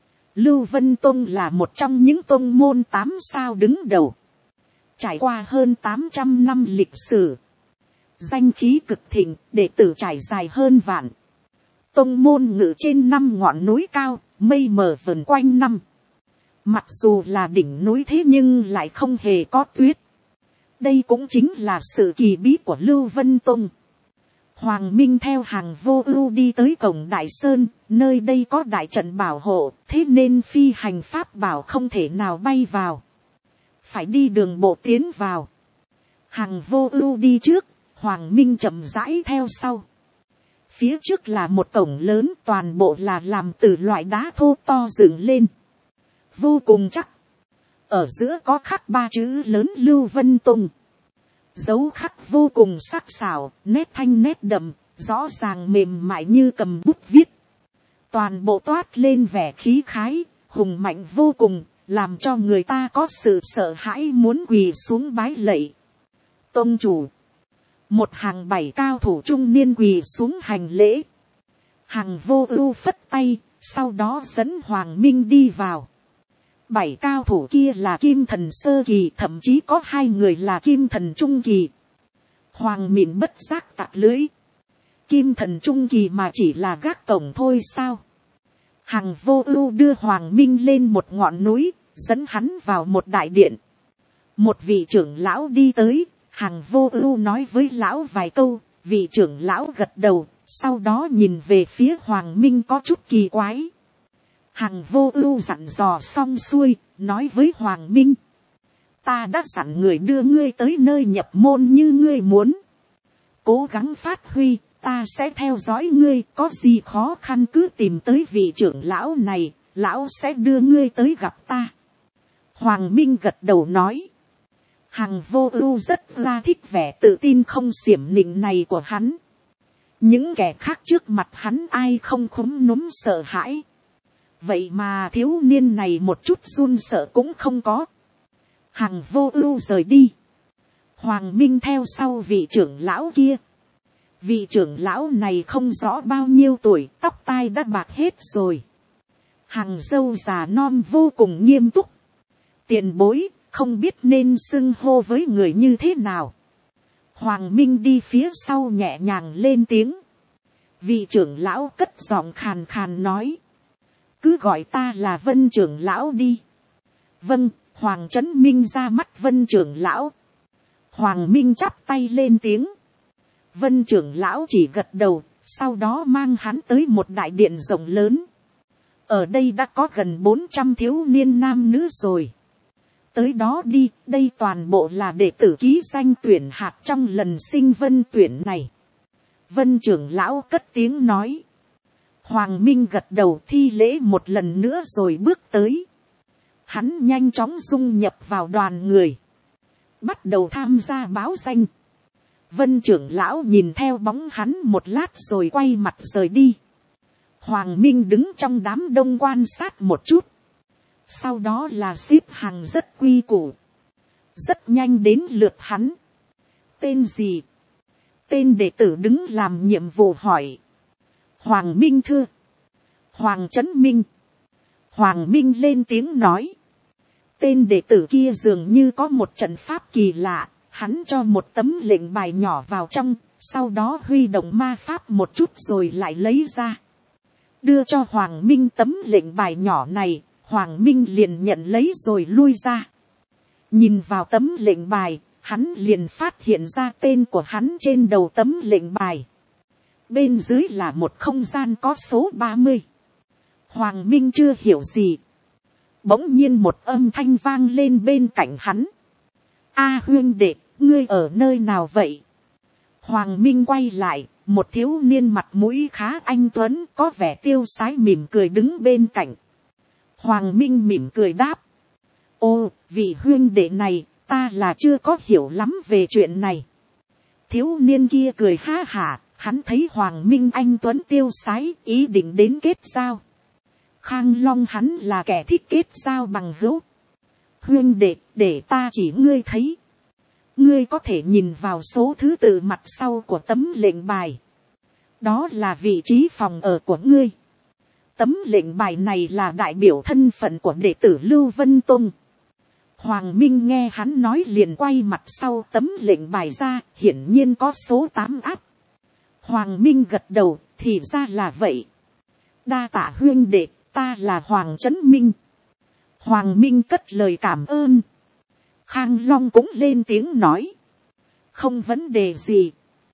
Lưu Vân Tông là một trong những tông môn 8 sao đứng đầu. Trải qua hơn 800 năm lịch sử. Danh khí cực thịnh, đệ tử trải dài hơn vạn. Tông môn ngự trên 5 ngọn núi cao, mây mờ vần quanh năm. Mặc dù là đỉnh núi thế nhưng lại không hề có tuyết. Đây cũng chính là sự kỳ bí của Lưu Vân Tông. Hoàng Minh theo Hàng Vô Ưu đi tới cổng Đại Sơn, nơi đây có đại trận bảo hộ, thế nên phi hành pháp bảo không thể nào bay vào. Phải đi đường bộ tiến vào. Hàng Vô Ưu đi trước, Hoàng Minh chậm rãi theo sau. Phía trước là một cổng lớn, toàn bộ là làm từ loại đá thô to dựng lên. Vô cùng chắc. Ở giữa có khắc 3 chữ lớn Lưu Vân Tông. Dấu khắc vô cùng sắc sảo, nét thanh nét đậm, rõ ràng mềm mại như cầm bút viết. Toàn bộ toát lên vẻ khí khái, hùng mạnh vô cùng, làm cho người ta có sự sợ hãi muốn quỳ xuống bái lạy. Tông chủ. Một hàng 7 cao thủ trung niên quỳ xuống hành lễ. Hàng Vô Ưu phất tay, sau đó dẫn Hoàng Minh đi vào. 7 cao thủ kia là kim thần sơ kỳ, thậm chí có 2 người là kim thần trung kỳ. Hoàng Mịn bất giác tặc lưỡi. Kim thần trung kỳ mà chỉ là gác cổng thôi sao? Hàng Vô Ưu đưa Hoàng Minh lên một ngọn núi, dẫn hắn vào một đại điện. Một vị trưởng lão đi tới, Hàng Vô Ưu nói với lão vài câu, vị trưởng lão gật đầu, sau đó nhìn về phía Hoàng Minh có chút kỳ quái. Hàng Vô Ưu dặn dò xong xuôi, nói với Hoàng Minh. Ta đã dặn người đưa ngươi tới nơi nhập môn như ngươi muốn. Cố gắng phát huy, ta sẽ theo dõi ngươi, có gì khó khăn cứ tìm tới vị trưởng lão này, lão sẽ đưa ngươi tới gặp ta. Hoàng Minh gật đầu nói. Hàng Vô Ưu rất là thích vẻ tự tin không xiểm nịnh này của hắn. Những kẻ khác trước mặt hắn ai không khúm núm sợ hãi. Vậy mà thiếu niên này một chút run sợ cũng không có. Hàng Vô Ưu rời đi. Hoàng Minh theo sau vị trưởng lão kia. Vị trưởng lão này không rõ bao nhiêu tuổi, tóc tai đã bạc hết rồi. Hàng râu già non vô cùng nghiêm túc. Tiền bối, không biết nên xưng hô với người như thế nào. Hoàng Minh đi phía sau nhẹ nhàng lên tiếng. Vị trưởng lão cất giọng khàn khàn nói. Cứ gọi ta là Vân trưởng lão đi. Vâng, Hoàng Chấn Minh ra mắt Vân trưởng lão. Hoàng Minh chắp tay lên tiếng. Vân trưởng lão chỉ gật đầu, sau đó mang hắn tới một đại điện rộng lớn. Ở đây đã có gần 400 thiếu niên nam nữ rồi. Tới đó đi, đây toàn bộ là đệ tử ký danh tuyển hạt trong lần sinh vân tuyển này. Vân trưởng lão cất tiếng nói. Hoàng Minh gật đầu thi lễ một lần nữa rồi bước tới. Hắn nhanh chóng dung nhập vào đoàn người. Bắt đầu tham gia báo danh. Vân trưởng lão nhìn theo bóng hắn một lát rồi quay mặt rời đi. Hoàng Minh đứng trong đám đông quan sát một chút. Sau đó là xếp hàng rất quy củ. Rất nhanh đến lượt hắn. Tên gì? Tên đệ tử đứng làm nhiệm vụ hỏi. Hoàng Minh thưa. Hoàng Chấn Minh. Hoàng Minh lên tiếng nói. Tên đệ tử kia dường như có một trận pháp kỳ lạ. Hắn cho một tấm lệnh bài nhỏ vào trong. Sau đó huy động ma pháp một chút rồi lại lấy ra. Đưa cho Hoàng Minh tấm lệnh bài nhỏ này. Hoàng Minh liền nhận lấy rồi lui ra. Nhìn vào tấm lệnh bài. Hắn liền phát hiện ra tên của hắn trên đầu tấm lệnh bài. Bên dưới là một không gian có số 30. Hoàng Minh chưa hiểu gì. Bỗng nhiên một âm thanh vang lên bên cạnh hắn. A huynh đệ, ngươi ở nơi nào vậy? Hoàng Minh quay lại, một thiếu niên mặt mũi khá anh tuấn, có vẻ tiêu sái mỉm cười đứng bên cạnh. Hoàng Minh mỉm cười đáp. Ô, vị huynh đệ này, ta là chưa có hiểu lắm về chuyện này. Thiếu niên kia cười ha hả, hắn thấy Hoàng Minh anh tuấn tiêu sái, ý định đến kết giao. Khang Long hắn là kẻ thích kết giao bằng hữu. Huynh đệ, để ta chỉ ngươi thấy. Ngươi có thể nhìn vào số thứ tự mặt sau của tấm lệnh bài. Đó là vị trí phòng ở của ngươi. Tấm lệnh bài này là đại biểu thân phận của đệ tử Lưu Vân Tông. Hoàng Minh nghe hắn nói liền quay mặt sau tấm lệnh bài ra, hiển nhiên có số 8 áp. Hoàng Minh gật đầu, thì ra là vậy. Đa tạ huynh đệ, ta là Hoàng Chấn Minh. Hoàng Minh cất lời cảm ơn. Khang Long cũng lên tiếng nói. Không vấn đề gì.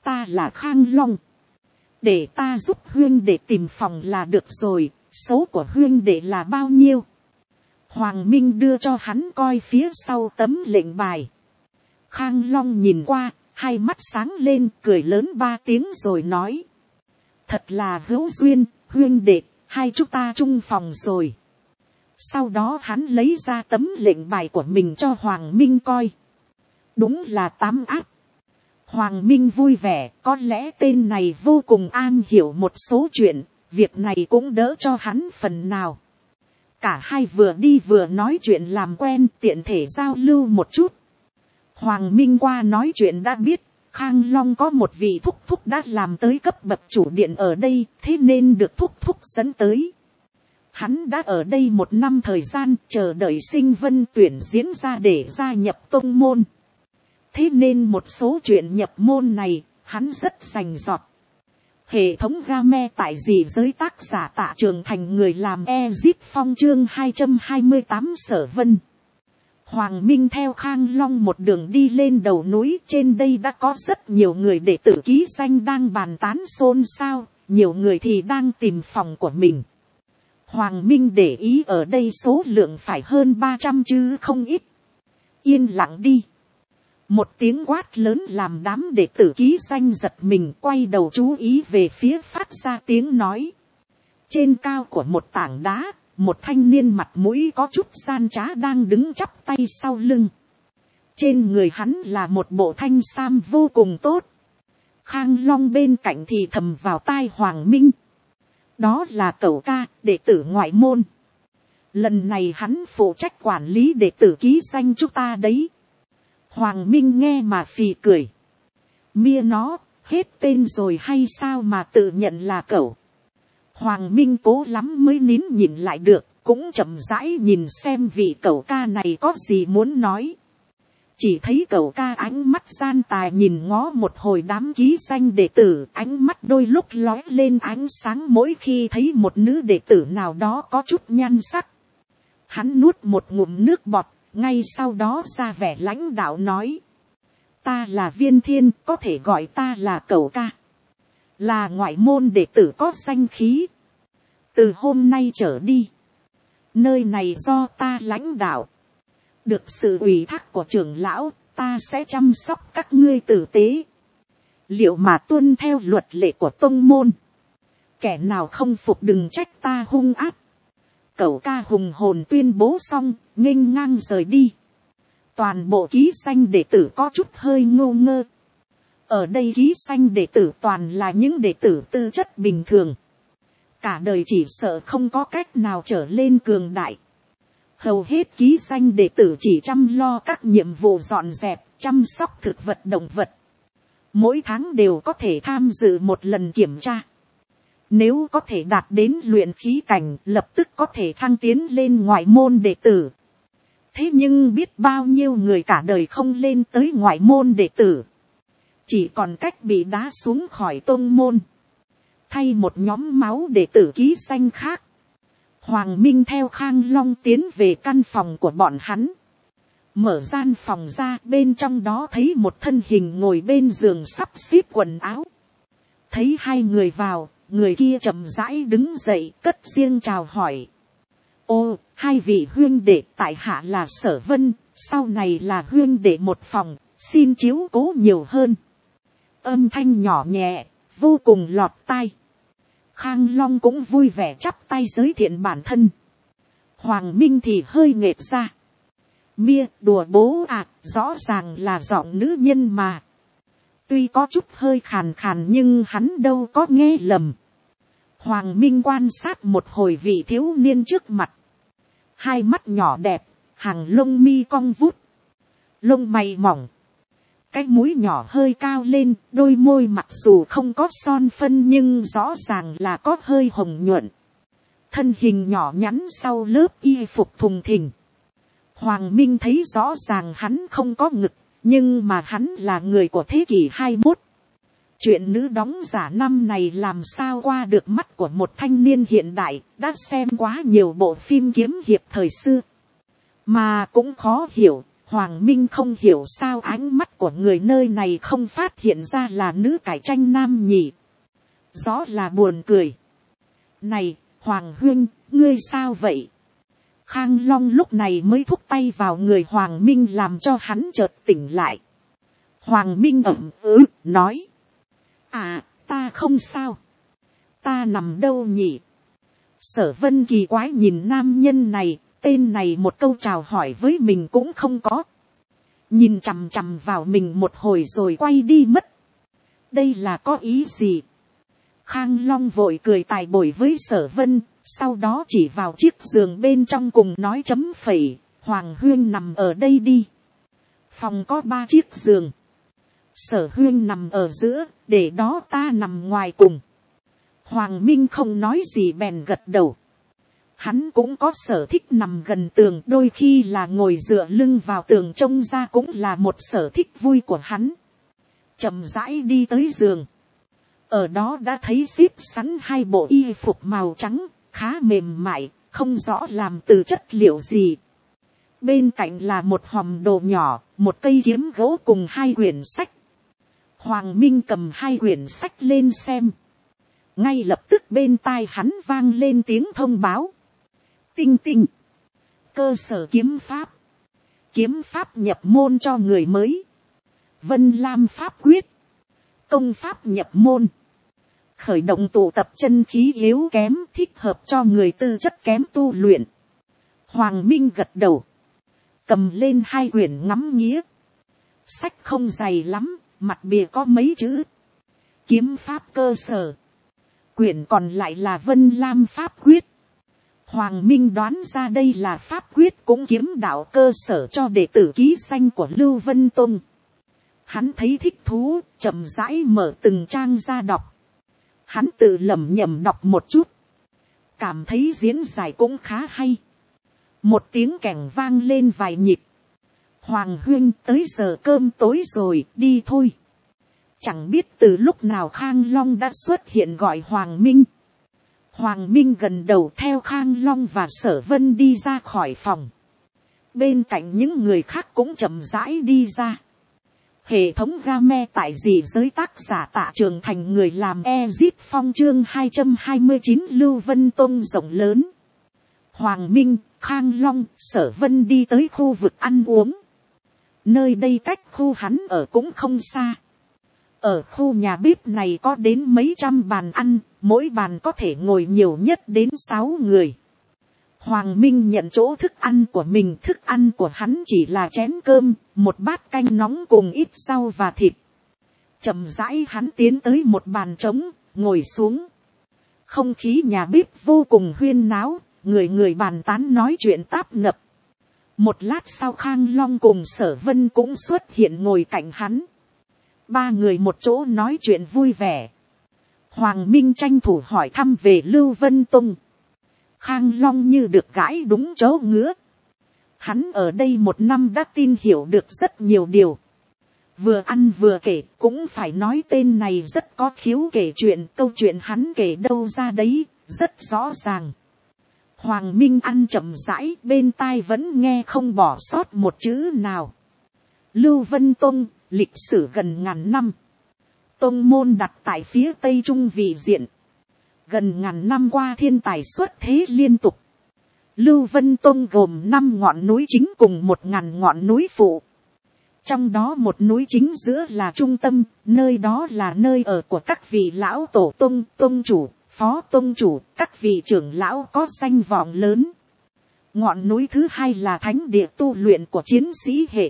Ta là Khang Long. Để ta giúp huyên để tìm phòng là được rồi, số của huyên để là bao nhiêu? Hoàng Minh đưa cho hắn coi phía sau tấm lệnh bài. Khang Long nhìn qua, hai mắt sáng lên, cười lớn 3 tiếng rồi nói. Thật là hữu duyên, huyên đệ, hai chúng ta chung phòng rồi. Sau đó hắn lấy ra tấm lệnh bài của mình cho Hoàng Minh coi. Đúng là 8 áp. Hoàng Minh vui vẻ, có lẽ tên này vô cùng an hiểu một số chuyện, việc này cũng đỡ cho hắn phần nào. Cả hai vừa đi vừa nói chuyện làm quen, tiện thể giao lưu một chút. Hoàng Minh qua nói chuyện đã biết, Khang Long có một vị thúc thúc đã làm tới cấp bậc chủ điện ở đây, thế nên được thúc thúc dẫn tới. Hắn đã ở đây 1 năm thời gian, chờ đợi sinh vân tuyển diễn ra để gia nhập tông môn. Thế nên một số chuyện nhập môn này, hắn rất rành rọt. Hệ thống game tại dị giới tác giả Tạ Trường Thành, người làm Ezip Phong chương 228 Sở Vân. Hoàng Minh theo Khang Long một đường đi lên đầu núi, trên đây đã có rất nhiều người đệ tử ký danh đang bàn tán xôn xao, nhiều người thì đang tìm phòng của mình. Hoàng Minh để ý ở đây số lượng phải hơn 300 chứ không ít. Yên lặng đi. Một tiếng quát lớn làm đám đệ tử ký danh giật mình, quay đầu chú ý về phía phát ra tiếng nói. Trên cao của một tảng đá, một thanh niên mặt mũi có chút gian trá đang đứng chắp tay sau lưng. Trên người hắn là một bộ thanh sam vô cùng tốt. Khang Long bên cạnh thì thầm vào tai Hoàng Minh. Đó là Cẩu Ca, đệ tử ngoại môn. Lần này hắn phụ trách quản lý đệ tử ký danh chúng ta đấy. Hoàng Minh nghe mà phì cười. Mia nó, hết tên rồi hay sao mà tự nhận là cẩu. Hoàng Minh cố lắm mới nín nhìn lại được, cũng chậm rãi nhìn xem vị Cẩu Ca này có gì muốn nói. Chỉ thấy Cẩu Ca ánh mắt gian tà nhìn ngó một hồi đám ký danh đệ tử, ánh mắt đôi lúc lóe lên ánh sáng mỗi khi thấy một nữ đệ tử nào đó có chút nhan sắc. Hắn nuốt một ngụm nước bọt, ngay sau đó ra vẻ lãnh đạo nói. Ta là Viên Thiên, có thể gọi ta là Cẩu Ca. Là ngoại môn đệ tử có danh khí. Từ hôm nay trở đi, nơi này do ta lãnh đạo. Được sự ủy thác của trưởng lão, ta sẽ chăm sóc các ngươi tử tế. Liệu mà tuân theo luật lệ của tông môn. Kẻ nào không phục đừng trách ta hung ác. Cẩu Ca hùng hồn tuyên bố xong, nghênh ngang rời đi. Toàn bộ ký danh đệ tử có chút hơi ngô ngơ. Ở đây ký danh đệ tử toàn là những đệ tử tư chất bình thường. Cả đời chỉ sợ không có cách nào trở lên cường đại. Hầu hết ký danh đệ tử chỉ chăm lo các nhiệm vụ dọn dẹp, chăm sóc thực vật động vật. Mỗi tháng đều có thể tham dự một lần kiểm tra. Nếu có thể đạt đến luyện khí cảnh, lập tức có thể thăng tiến lên ngoại môn đệ tử. Thế nhưng biết bao nhiêu người cả đời không lên tới ngoại môn đệ tử. Chỉ còn cách bị đá xuống khỏi tông môn. Thay một nhóm máu đệ tử ký danh khác. Hoàng Minh theo Khang Long tiến về căn phòng của bọn hắn. Mở gian phòng ra, bên trong đó thấy một thân hình ngồi bên giường sắp xếp quần áo. Thấy hai người vào, người kia chậm rãi đứng dậy, cất riêng chào hỏi. Ô, hai vị huyên đệ, tại hạ là Sở Vân, sau này là huyên đệ một phòng, xin chiếu cố nhiều hơn. Âm thanh nhỏ nhẹ, vô cùng lọt tai. Khang Long cũng vui vẻ chắp tay giới thiệu bản thân. Hoàng Minh thì hơi nghệt ra. Mia, đùa bố à, rõ ràng là giọng nữ nhân mà. Tuy có chút hơi khàn khàn nhưng hắn đâu có nghe lầm. Hoàng Minh quan sát một hồi vị thiếu niên trước mặt. Hai mắt nhỏ đẹp, hàng lông mi cong vút. Lông mày mỏng. Cái mũi nhỏ hơi cao lên, đôi môi mặc dù không có son phấn nhưng rõ ràng là có hơi hồng nhuận. Thân hình nhỏ nhắn sau lớp y phục thùng thình. Hoàng Minh thấy rõ ràng hắn không có ngực, nhưng mà hắn là người của thế kỷ 21. Chuyện nữ đóng giả năm này làm sao qua được mắt của một thanh niên hiện đại, đã xem quá nhiều bộ phim kiếm hiệp thời xưa. Mà cũng khó hiểu, Hoàng Minh không hiểu sao ánh mắt của người nơi này không phát hiện ra là nữ cải tranh nam nhỉ. Rõ là buồn cười. Này, Hoàng huynh, ngươi sao vậy? Khang Long lúc này mới thúc tay vào người Hoàng Minh làm cho hắn chợt tỉnh lại. Hoàng Minh ậm nói. À, ta không sao. Ta nằm đâu nhỉ? Sở Vân kỳ quái nhìn nam nhân này, tên này một câu chào hỏi với mình cũng không có. Nhìn chằm chằm vào mình một hồi rồi quay đi mất. Đây là có ý gì? Khang Long vội cười tài bồi với Sở Vân, sau đó chỉ vào chiếc giường bên trong cùng nói chấm phẩy, Hoàng huynh nằm ở đây đi. Phòng có 3 chiếc giường. Sở huynh nằm ở giữa, để đó ta nằm ngoài cùng. Hoàng Minh không nói gì bèn gật đầu. Hắn cũng có sở thích nằm gần tường, đôi khi là ngồi dựa lưng vào tường trông ra cũng là một sở thích vui của hắn. Chậm rãi đi tới giường. Ở đó đã thấy xếp sẵn 2 bộ y phục màu trắng, khá mềm mại, không rõ làm từ chất liệu gì. Bên cạnh là một hòm đồ nhỏ, một cây kiếm gỗ cùng 2 quyển sách. Hoàng Minh cầm 2 quyển sách lên xem. Ngay lập tức bên tai hắn vang lên tiếng thông báo. Tinh tinh. Cơ sở kiếm pháp. Kiếm pháp nhập môn cho người mới. Vân Lam pháp quyết. Công pháp nhập môn. Khởi động tụ tập chân khí yếu kém, thích hợp cho người tư chất kém tu luyện. Hoàng Minh gật đầu. Cầm lên 2 quyển ngắm nghía. Sách không dày lắm, mặt bìa có mấy chữ. Kiếm pháp cơ sở. Quyển còn lại là Vân Lam pháp quyết. Hoàng Minh đoán ra đây là pháp quyết cũng kiếm đạo cơ sở cho đệ tử ký danh của Lưu Vân Tông. Hắn thấy thích thú, chậm rãi mở từng trang ra đọc. Hắn tự lẩm nhẩm đọc một chút. Cảm thấy diễn giải cũng khá hay. Một tiếng kèn vang lên vài nhịp. Hoàng huynh, tới giờ cơm tối rồi, đi thôi. Chẳng biết từ lúc nào Khang Long đã xuất hiện gọi Hoàng Minh. Hoàng Minh gần đầu theo Khang Long và Sở Vân đi ra khỏi phòng. Bên cạnh những người khác cũng chậm rãi đi ra. Hệ thống game tại dị giới tác giả Tạ Trường Thành người làm Ezit Phong chương 229 Lưu Vân Tông rộng lớn. Hoàng Minh, Khang Long, Sở Vân đi tới khu vực ăn uống. Nơi đây cách khu hắn ở cũng không xa. Ở khu nhà bếp này có đến mấy trăm bàn ăn, mỗi bàn có thể ngồi nhiều nhất đến 6 người. Hoàng Minh nhận chỗ thức ăn của mình, thức ăn của hắn chỉ là chén cơm, một bát canh nóng cùng ít rau và thịt. Chậm rãi hắn tiến tới một bàn trống, ngồi xuống. Không khí nhà bếp vô cùng huyên náo, người người bàn tán nói chuyện táp nập. Một lát sau Khang Long cùng Sở Vân cũng xuất hiện ngồi cạnh hắn. 3 người một chỗ nói chuyện vui vẻ. Hoàng Minh tranh thủ hỏi thăm về Lưu Vân Tông. Khang Long như được gãi đúng chỗ ngứa. Hắn ở đây 1 năm đã tin hiểu được rất nhiều điều. Vừa ăn vừa kể, cũng phải nói tên này rất có khiếu kể chuyện, câu chuyện hắn kể đâu ra đấy, rất rõ ràng. Hoàng Minh ăn chậm rãi, bên tai vẫn nghe không bỏ sót một chữ nào. Lưu Vân Tông, lịch sử gần 1000 năm. Tông môn đặt tại phía tây trung vị diện. Gần 1000 năm qua thiên tài xuất thế liên tục. Lưu Vân Tông gồm 5 ngọn núi chính cùng 1000 ngọn núi phụ. Trong đó một núi chính giữa là trung tâm, nơi đó là nơi ở của các vị lão tổ tông, tông chủ, phó tông chủ, các vị trưởng lão có danh vọng lớn. Ngọn núi thứ 2 là thánh địa tu luyện của chiến sĩ hệ.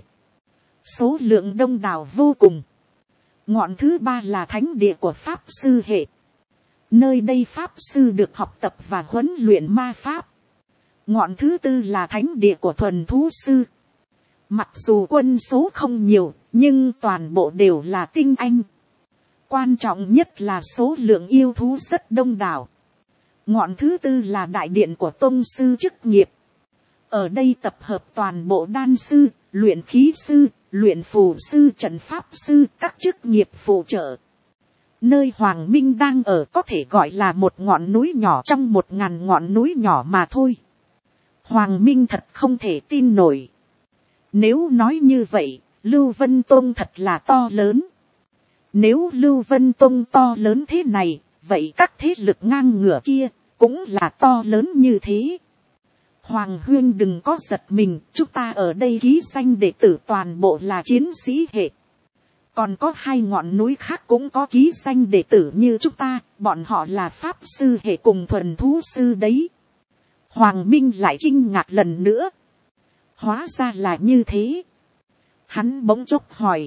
Số lượng đông đảo vô cùng. Ngọn thứ 3 là thánh địa của pháp sư hệ. Nơi đây pháp sư được học tập và huấn luyện ma pháp. Ngọn thứ 4 là thánh địa của thuần thú sư. Mặc dù quân số không nhiều, nhưng toàn bộ đều là tinh anh. Quan trọng nhất là số lượng yêu thú rất đông đảo. Ngọn thứ 4 là đại điện của tông sư chức nghiệp. Ở đây tập hợp toàn bộ đan sư, luyện khí sư, luyện phù sư, trận pháp sư, các chức nghiệp phụ trợ. Nơi Hoàng Minh đang ở có thể gọi là một ngọn núi nhỏ trong 1000 ngọn núi nhỏ mà thôi. Hoàng Minh thật không thể tin nổi. Nếu nói như vậy, Lưu Vân Tông thật là to lớn. Nếu Lưu Vân Tông to lớn thế này, vậy các thế lực ngang ngửa kia cũng là to lớn như thế. Hoàng Huyên đừng có giật mình, chúng ta ở đây ký danh đệ tử toàn bộ là chiến sĩ hệ. Còn có 2 ngọn núi khác cũng có ký danh đệ tử như chúng ta, bọn họ là pháp sư hệ cùng thuần thú sư đấy. Hoàng Minh lại kinh ngạc lần nữa. Hóa ra là như thế. Hắn bỗng chốc hỏi.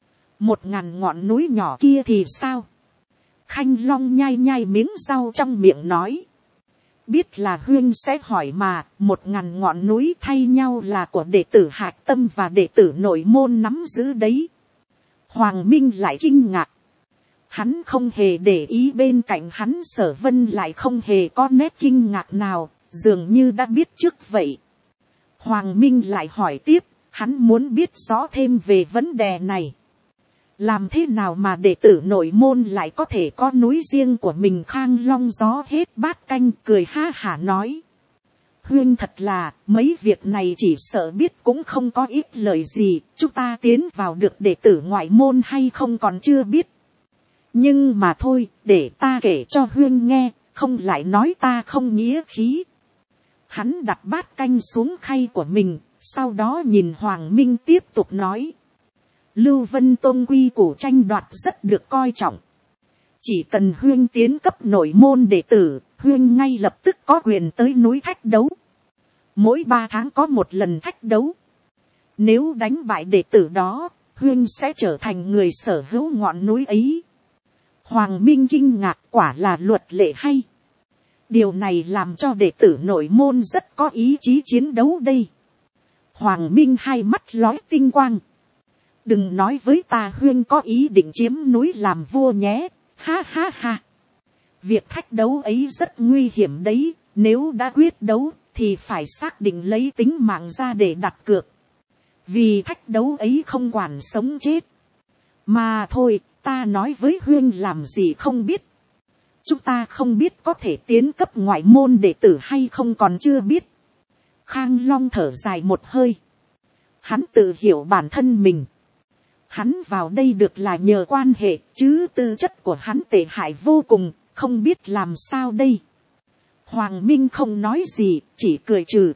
1000 ngọn núi nhỏ kia thì sao? Khanh Long nhai nhai miếng rau trong miệng nói. Biết là Huyên sẽ hỏi mà, 1000 ngọn núi thay nhau là của đệ tử Hạc Tâm và đệ tử nội môn nắm giữ đấy. Hoàng Minh lại kinh ngạc. Hắn không hề để ý bên cạnh hắn Sở Vân lại không hề có nét kinh ngạc nào, dường như đã biết trước vậy. Hoàng Minh lại hỏi tiếp, hắn muốn biết rõ thêm về vấn đề này. Làm thế nào mà đệ tử nội môn lại có thể có núi riêng của mình? Khang Long gió hết bát canh cười ha hả nói. Huyên thật là, mấy việc này chỉ sợ biết cũng không có ít lời gì, chúng ta tiến vào được đệ tử ngoại môn hay không còn chưa biết. Nhưng mà thôi, để ta kể cho Huyên nghe, không lại nói ta không nghĩa khí. Hắn đặt bát canh xuống khay của mình, sau đó nhìn Hoàng Minh tiếp tục nói. Lưu Vân Tông quy củ tranh đoạt rất được coi trọng. Chỉ cần Huyên tiến cấp nội môn đệ tử, Huyên ngay lập tức có quyền tới núi thách đấu. Mỗi 3 tháng có một lần thách đấu. Nếu đánh bại đệ tử đó, Huyên sẽ trở thành người sở hữu ngọn núi ấy. Hoàng Minh kinh ngạc, quả là luật lệ hay. Điều này làm cho đệ tử nội môn rất có ý chí chiến đấu đây. Hoàng Minh hai mắt lóe tinh quang. Đừng nói với ta Huyên có ý định chiếm núi làm vua nhé. Ha ha ha. Việc thách đấu ấy rất nguy hiểm đấy. Nếu đã quyết đấu thì phải xác định lấy tính mạng ra để đặt cược. Vì thách đấu ấy không quản sống chết. Mà thôi, ta nói với Huyên làm gì không biết. Chúng ta không biết có thể tiến cấp ngoại môn đệ tử hay không còn chưa biết. Khang Long thở dài một hơi. Hắn tự hiểu bản thân mình. Hắn vào đây được là nhờ quan hệ, chứ tư chất của hắn tệ hại vô cùng, không biết làm sao đây. Hoàng Minh không nói gì, chỉ cười trừ.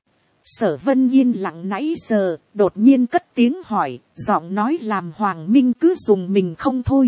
Sở Vân yên lặng nãy giờ, đột nhiên cất tiếng hỏi, giọng nói làm Hoàng Minh cứ dùng mình không thôi.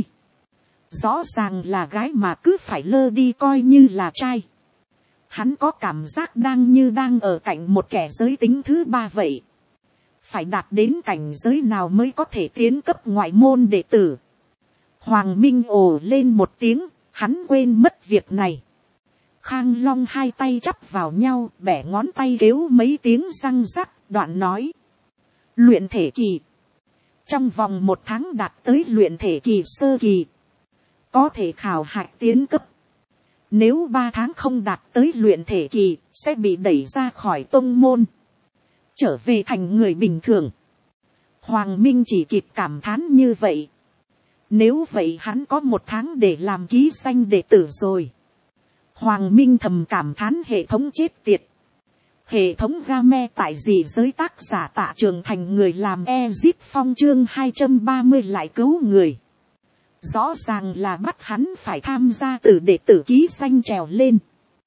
Rõ ràng là gái mà cứ phải lơ đi coi như là trai. Hắn có cảm giác đang ở cạnh một kẻ giới tính thứ ba vậy. Phải đạt đến cảnh giới nào mới có thể tiến cấp ngoại môn đệ tử. Hoàng Minh ồ lên một tiếng, hắn quên mất việc này. Khang Long hai tay chắp vào nhau, bẻ ngón tay kêu mấy tiếng răng rắc, đoạn nói. Luyện thể kỳ. Trong vòng 1 tháng đạt tới luyện thể kỳ sơ kỳ. Có thể khảo hạch tiến cấp. Nếu 3 tháng không đạt tới luyện thể kỳ, sẽ bị đẩy ra khỏi tông môn. Trở về thành người bình thường. Hoàng Minh chỉ kịp cảm thán như vậy. Nếu vậy hắn có 1 tháng để làm ký danh đệ tử rồi. Hoàng Minh thầm cảm thán hệ thống chết tiệt. Hệ thống game tại gì giới tác giả Tạ Trường Thành người làm Ezip Phong chương 230 lại cứu người. Rõ ràng là bắt hắn phải tham gia từ đệ tử ký danh trèo lên.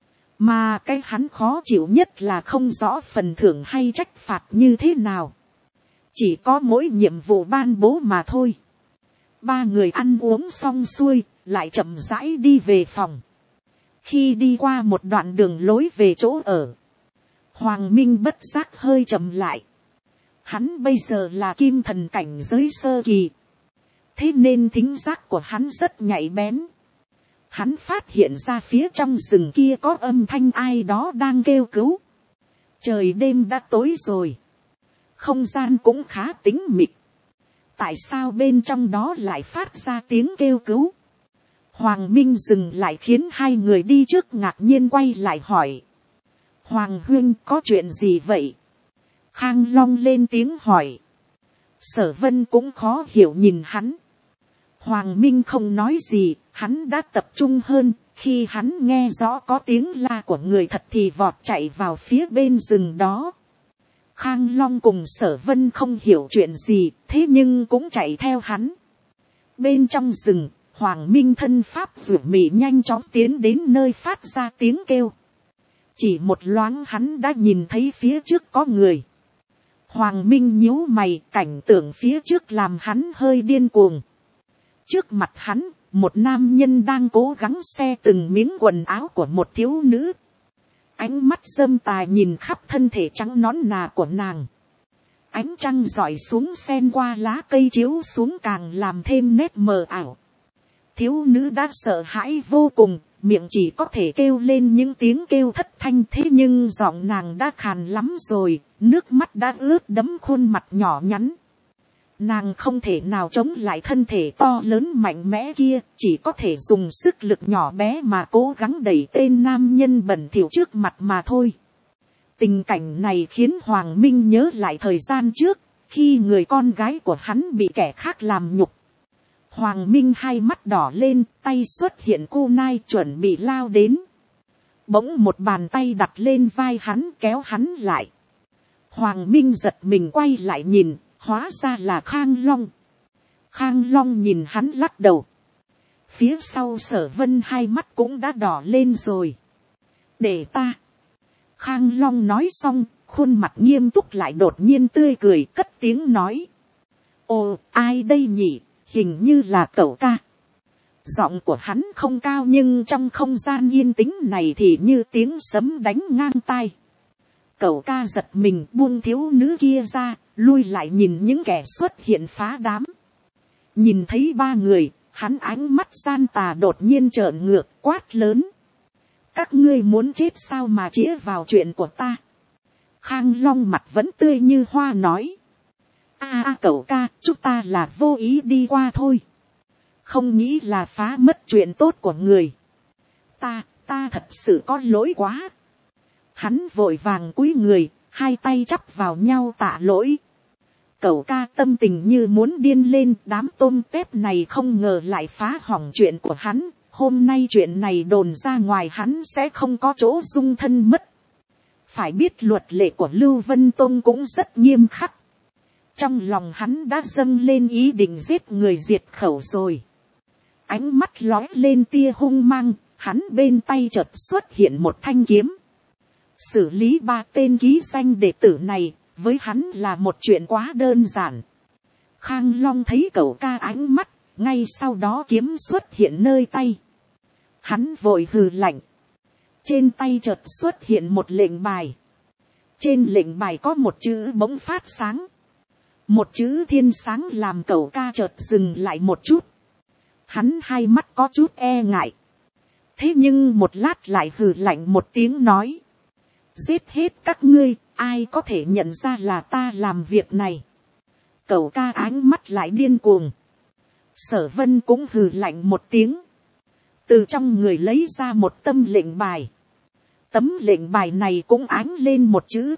Mà cái hắn khó chịu nhất là không rõ phần thưởng hay trách phạt như thế nào. Chỉ có mỗi nhiệm vụ ban bố mà thôi. 3 người ăn uống xong xuôi, lại chậm rãi đi về phòng. Khi đi qua một đoạn đường lối về chỗ ở, Hoàng Minh bất giác hơi chậm lại. Hắn bây giờ là kim thần cảnh giới sơ kỳ. Thế nên thính giác của hắn rất nhạy bén. Hắn phát hiện ra phía trong rừng kia có âm thanh ai đó đang kêu cứu. Trời đêm đã tối rồi. Không gian cũng khá tĩnh mịch. Tại sao bên trong đó lại phát ra tiếng kêu cứu? Hoàng Minh dừng lại khiến 2 người đi trước ngạc nhiên quay lại hỏi. Hoàng Huynh có chuyện gì vậy? Khang Long lên tiếng hỏi. Sở Vân cũng khó hiểu nhìn hắn. Hoàng Minh không nói gì, hắn đã tập trung hơn, khi hắn nghe rõ có tiếng la của người thật thì vọt chạy vào phía bên rừng đó. Khang Long cùng Sở Vân không hiểu chuyện gì, thế nhưng cũng chạy theo hắn. Bên trong rừng, Hoàng Minh thân pháp rủ mị nhanh chóng tiến đến nơi phát ra tiếng kêu. Chỉ một loáng hắn đã nhìn thấy phía trước có người. Hoàng Minh nhíu mày, cảnh tượng phía trước làm hắn hơi điên cuồng. Trước mặt hắn, một nam nhân đang cố gắng xe từng miếng quần áo của một thiếu nữ. Ánh mắt dâm tà nhìn khắp thân thể trắng nõn nà của nàng. Ánh trăng rọi xuống xen qua lá cây chiếu xuống càng làm thêm nét mờ ảo. Thiếu nữ đã sợ hãi vô cùng, miệng chỉ có thể kêu lên những tiếng kêu thất thanh, thế nhưng giọng nàng đã khàn lắm rồi, nước mắt đã ướt đẫm khuôn mặt nhỏ nhắn. Nàng không thể nào chống lại thân thể to lớn mạnh mẽ kia, chỉ có thể dùng sức lực nhỏ bé mà cố gắng đẩy tên nam nhân bẩn thỉu trước mặt mà thôi. Tình cảnh này khiến Hoàng Minh nhớ lại thời gian trước, khi người con gái của hắn bị kẻ khác làm nhục. Hoàng Minh hai mắt đỏ lên, tay xuất hiện cô nai chuẩn bị lao đến. Bỗng một bàn tay đặt lên vai hắn kéo hắn lại. Hoàng Minh giật mình quay lại nhìn, hóa ra là Khang Long. Khang Long nhìn hắn lắc đầu. Phía sau Sở Vân hai mắt cũng đã đỏ lên rồi. Để ta. Khang Long nói xong, khuôn mặt nghiêm túc lại đột nhiên tươi cười, cất tiếng nói. Ồ, ai đây nhỉ? Hình như là cậu ca. Giọng của hắn không cao nhưng trong không gian yên tĩnh này thì như tiếng sấm đánh ngang tai. Cậu ca giật mình buông thiếu nữ kia ra, lui lại nhìn những kẻ xuất hiện phá đám. Nhìn thấy ba người, hắn ánh mắt gian tà đột nhiên trợn ngược quát lớn. Các ngươi muốn chết sao mà chĩa vào chuyện của ta? Khang Long mặt vẫn tươi như hoa nói. Cậu ca, chúng ta là vô ý đi qua thôi. Không nghĩ là phá mất chuyện tốt của người. Ta thật sự có lỗi quá. Hắn vội vàng cúi người, hai tay chắp vào nhau tạ lỗi. Cậu ca tâm tình như muốn điên lên, đám tôm tép này không ngờ lại phá hỏng chuyện của hắn. Hôm nay chuyện này đồn ra ngoài hắn sẽ không có chỗ dung thân mất. Phải biết luật lệ của Lưu Vân Tông cũng rất nghiêm khắc. Trong lòng hắn đã dâng lên ý định giết người diệt khẩu rồi. Ánh mắt lóe lên tia hung mang, hắn bên tay chợt xuất hiện một thanh kiếm. Xử lý ba tên ký danh đệ tử này, với hắn là một chuyện quá đơn giản. Khang Long thấy cậu ca ánh mắt, ngay sau đó kiếm xuất hiện nơi tay. Hắn vội hừ lạnh. Trên tay chợt xuất hiện một lệnh bài. Trên lệnh bài có một chữ bỗng phát sáng. Một chữ thiên sáng làm cậu ca chợt dừng lại một chút. Hắn hai mắt có chút e ngại. Thế nhưng một lát lại hừ lạnh một tiếng nói. Giết hết các ngươi, ai có thể nhận ra là ta làm việc này. Cậu ca ánh mắt lại điên cuồng. Sở Vân cũng hừ lạnh một tiếng. Từ trong người lấy ra một tấm lệnh bài. Tấm lệnh bài này cũng ánh lên một chữ.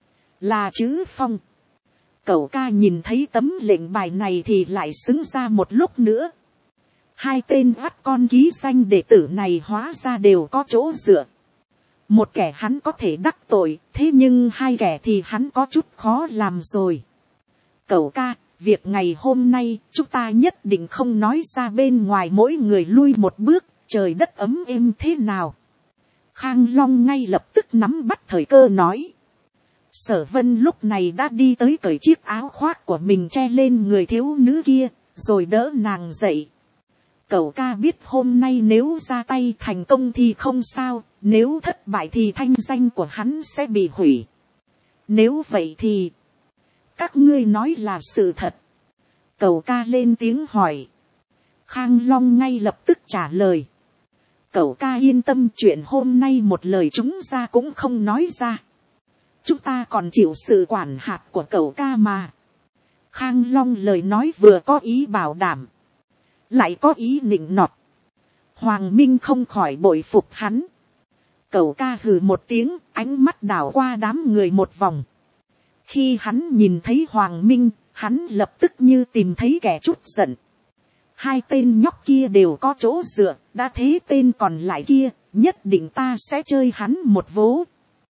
Là chữ Phong. Cậu ca nhìn thấy tấm lệnh bài này thì lại xứng ra một lúc nữa. Hai tên vắt con ký danh đệ tử này hóa ra đều có chỗ dựa. Một kẻ hắn có thể đắc tội, thế nhưng hai kẻ thì hắn có chút khó làm rồi. Cậu ca, việc ngày hôm nay chúng ta nhất định không nói ra bên ngoài, mỗi người lui một bước, trời đất ấm êm thế nào. Khang Long ngay lập tức nắm bắt thời cơ nói. Sở Vân lúc này đã đi tới cởi chiếc áo khoác của mình che lên người thiếu nữ kia, rồi đỡ nàng dậy. Cậu ca biết hôm nay nếu ra tay thành công thì không sao, nếu thất bại thì thanh danh của hắn sẽ bị hủy. Nếu vậy thì, các ngươi nói là sự thật. Cậu ca lên tiếng hỏi. Khang Long ngay lập tức trả lời. Cậu ca yên tâm, chuyện hôm nay một lời chúng ra cũng không nói ra. Chúng ta còn chịu sự quản hạt của cậu ca mà. Khang Long lời nói vừa có ý bảo đảm, lại có ý nịnh nọt. Hoàng Minh không khỏi bội phục hắn. Cậu ca hừ một tiếng, ánh mắt đảo qua đám người một vòng. Khi hắn nhìn thấy Hoàng Minh, hắn lập tức như tìm thấy kẻ trút giận. Hai tên nhóc kia đều có chỗ dựa, đã thế tên còn lại kia, nhất định ta sẽ chơi hắn một vố.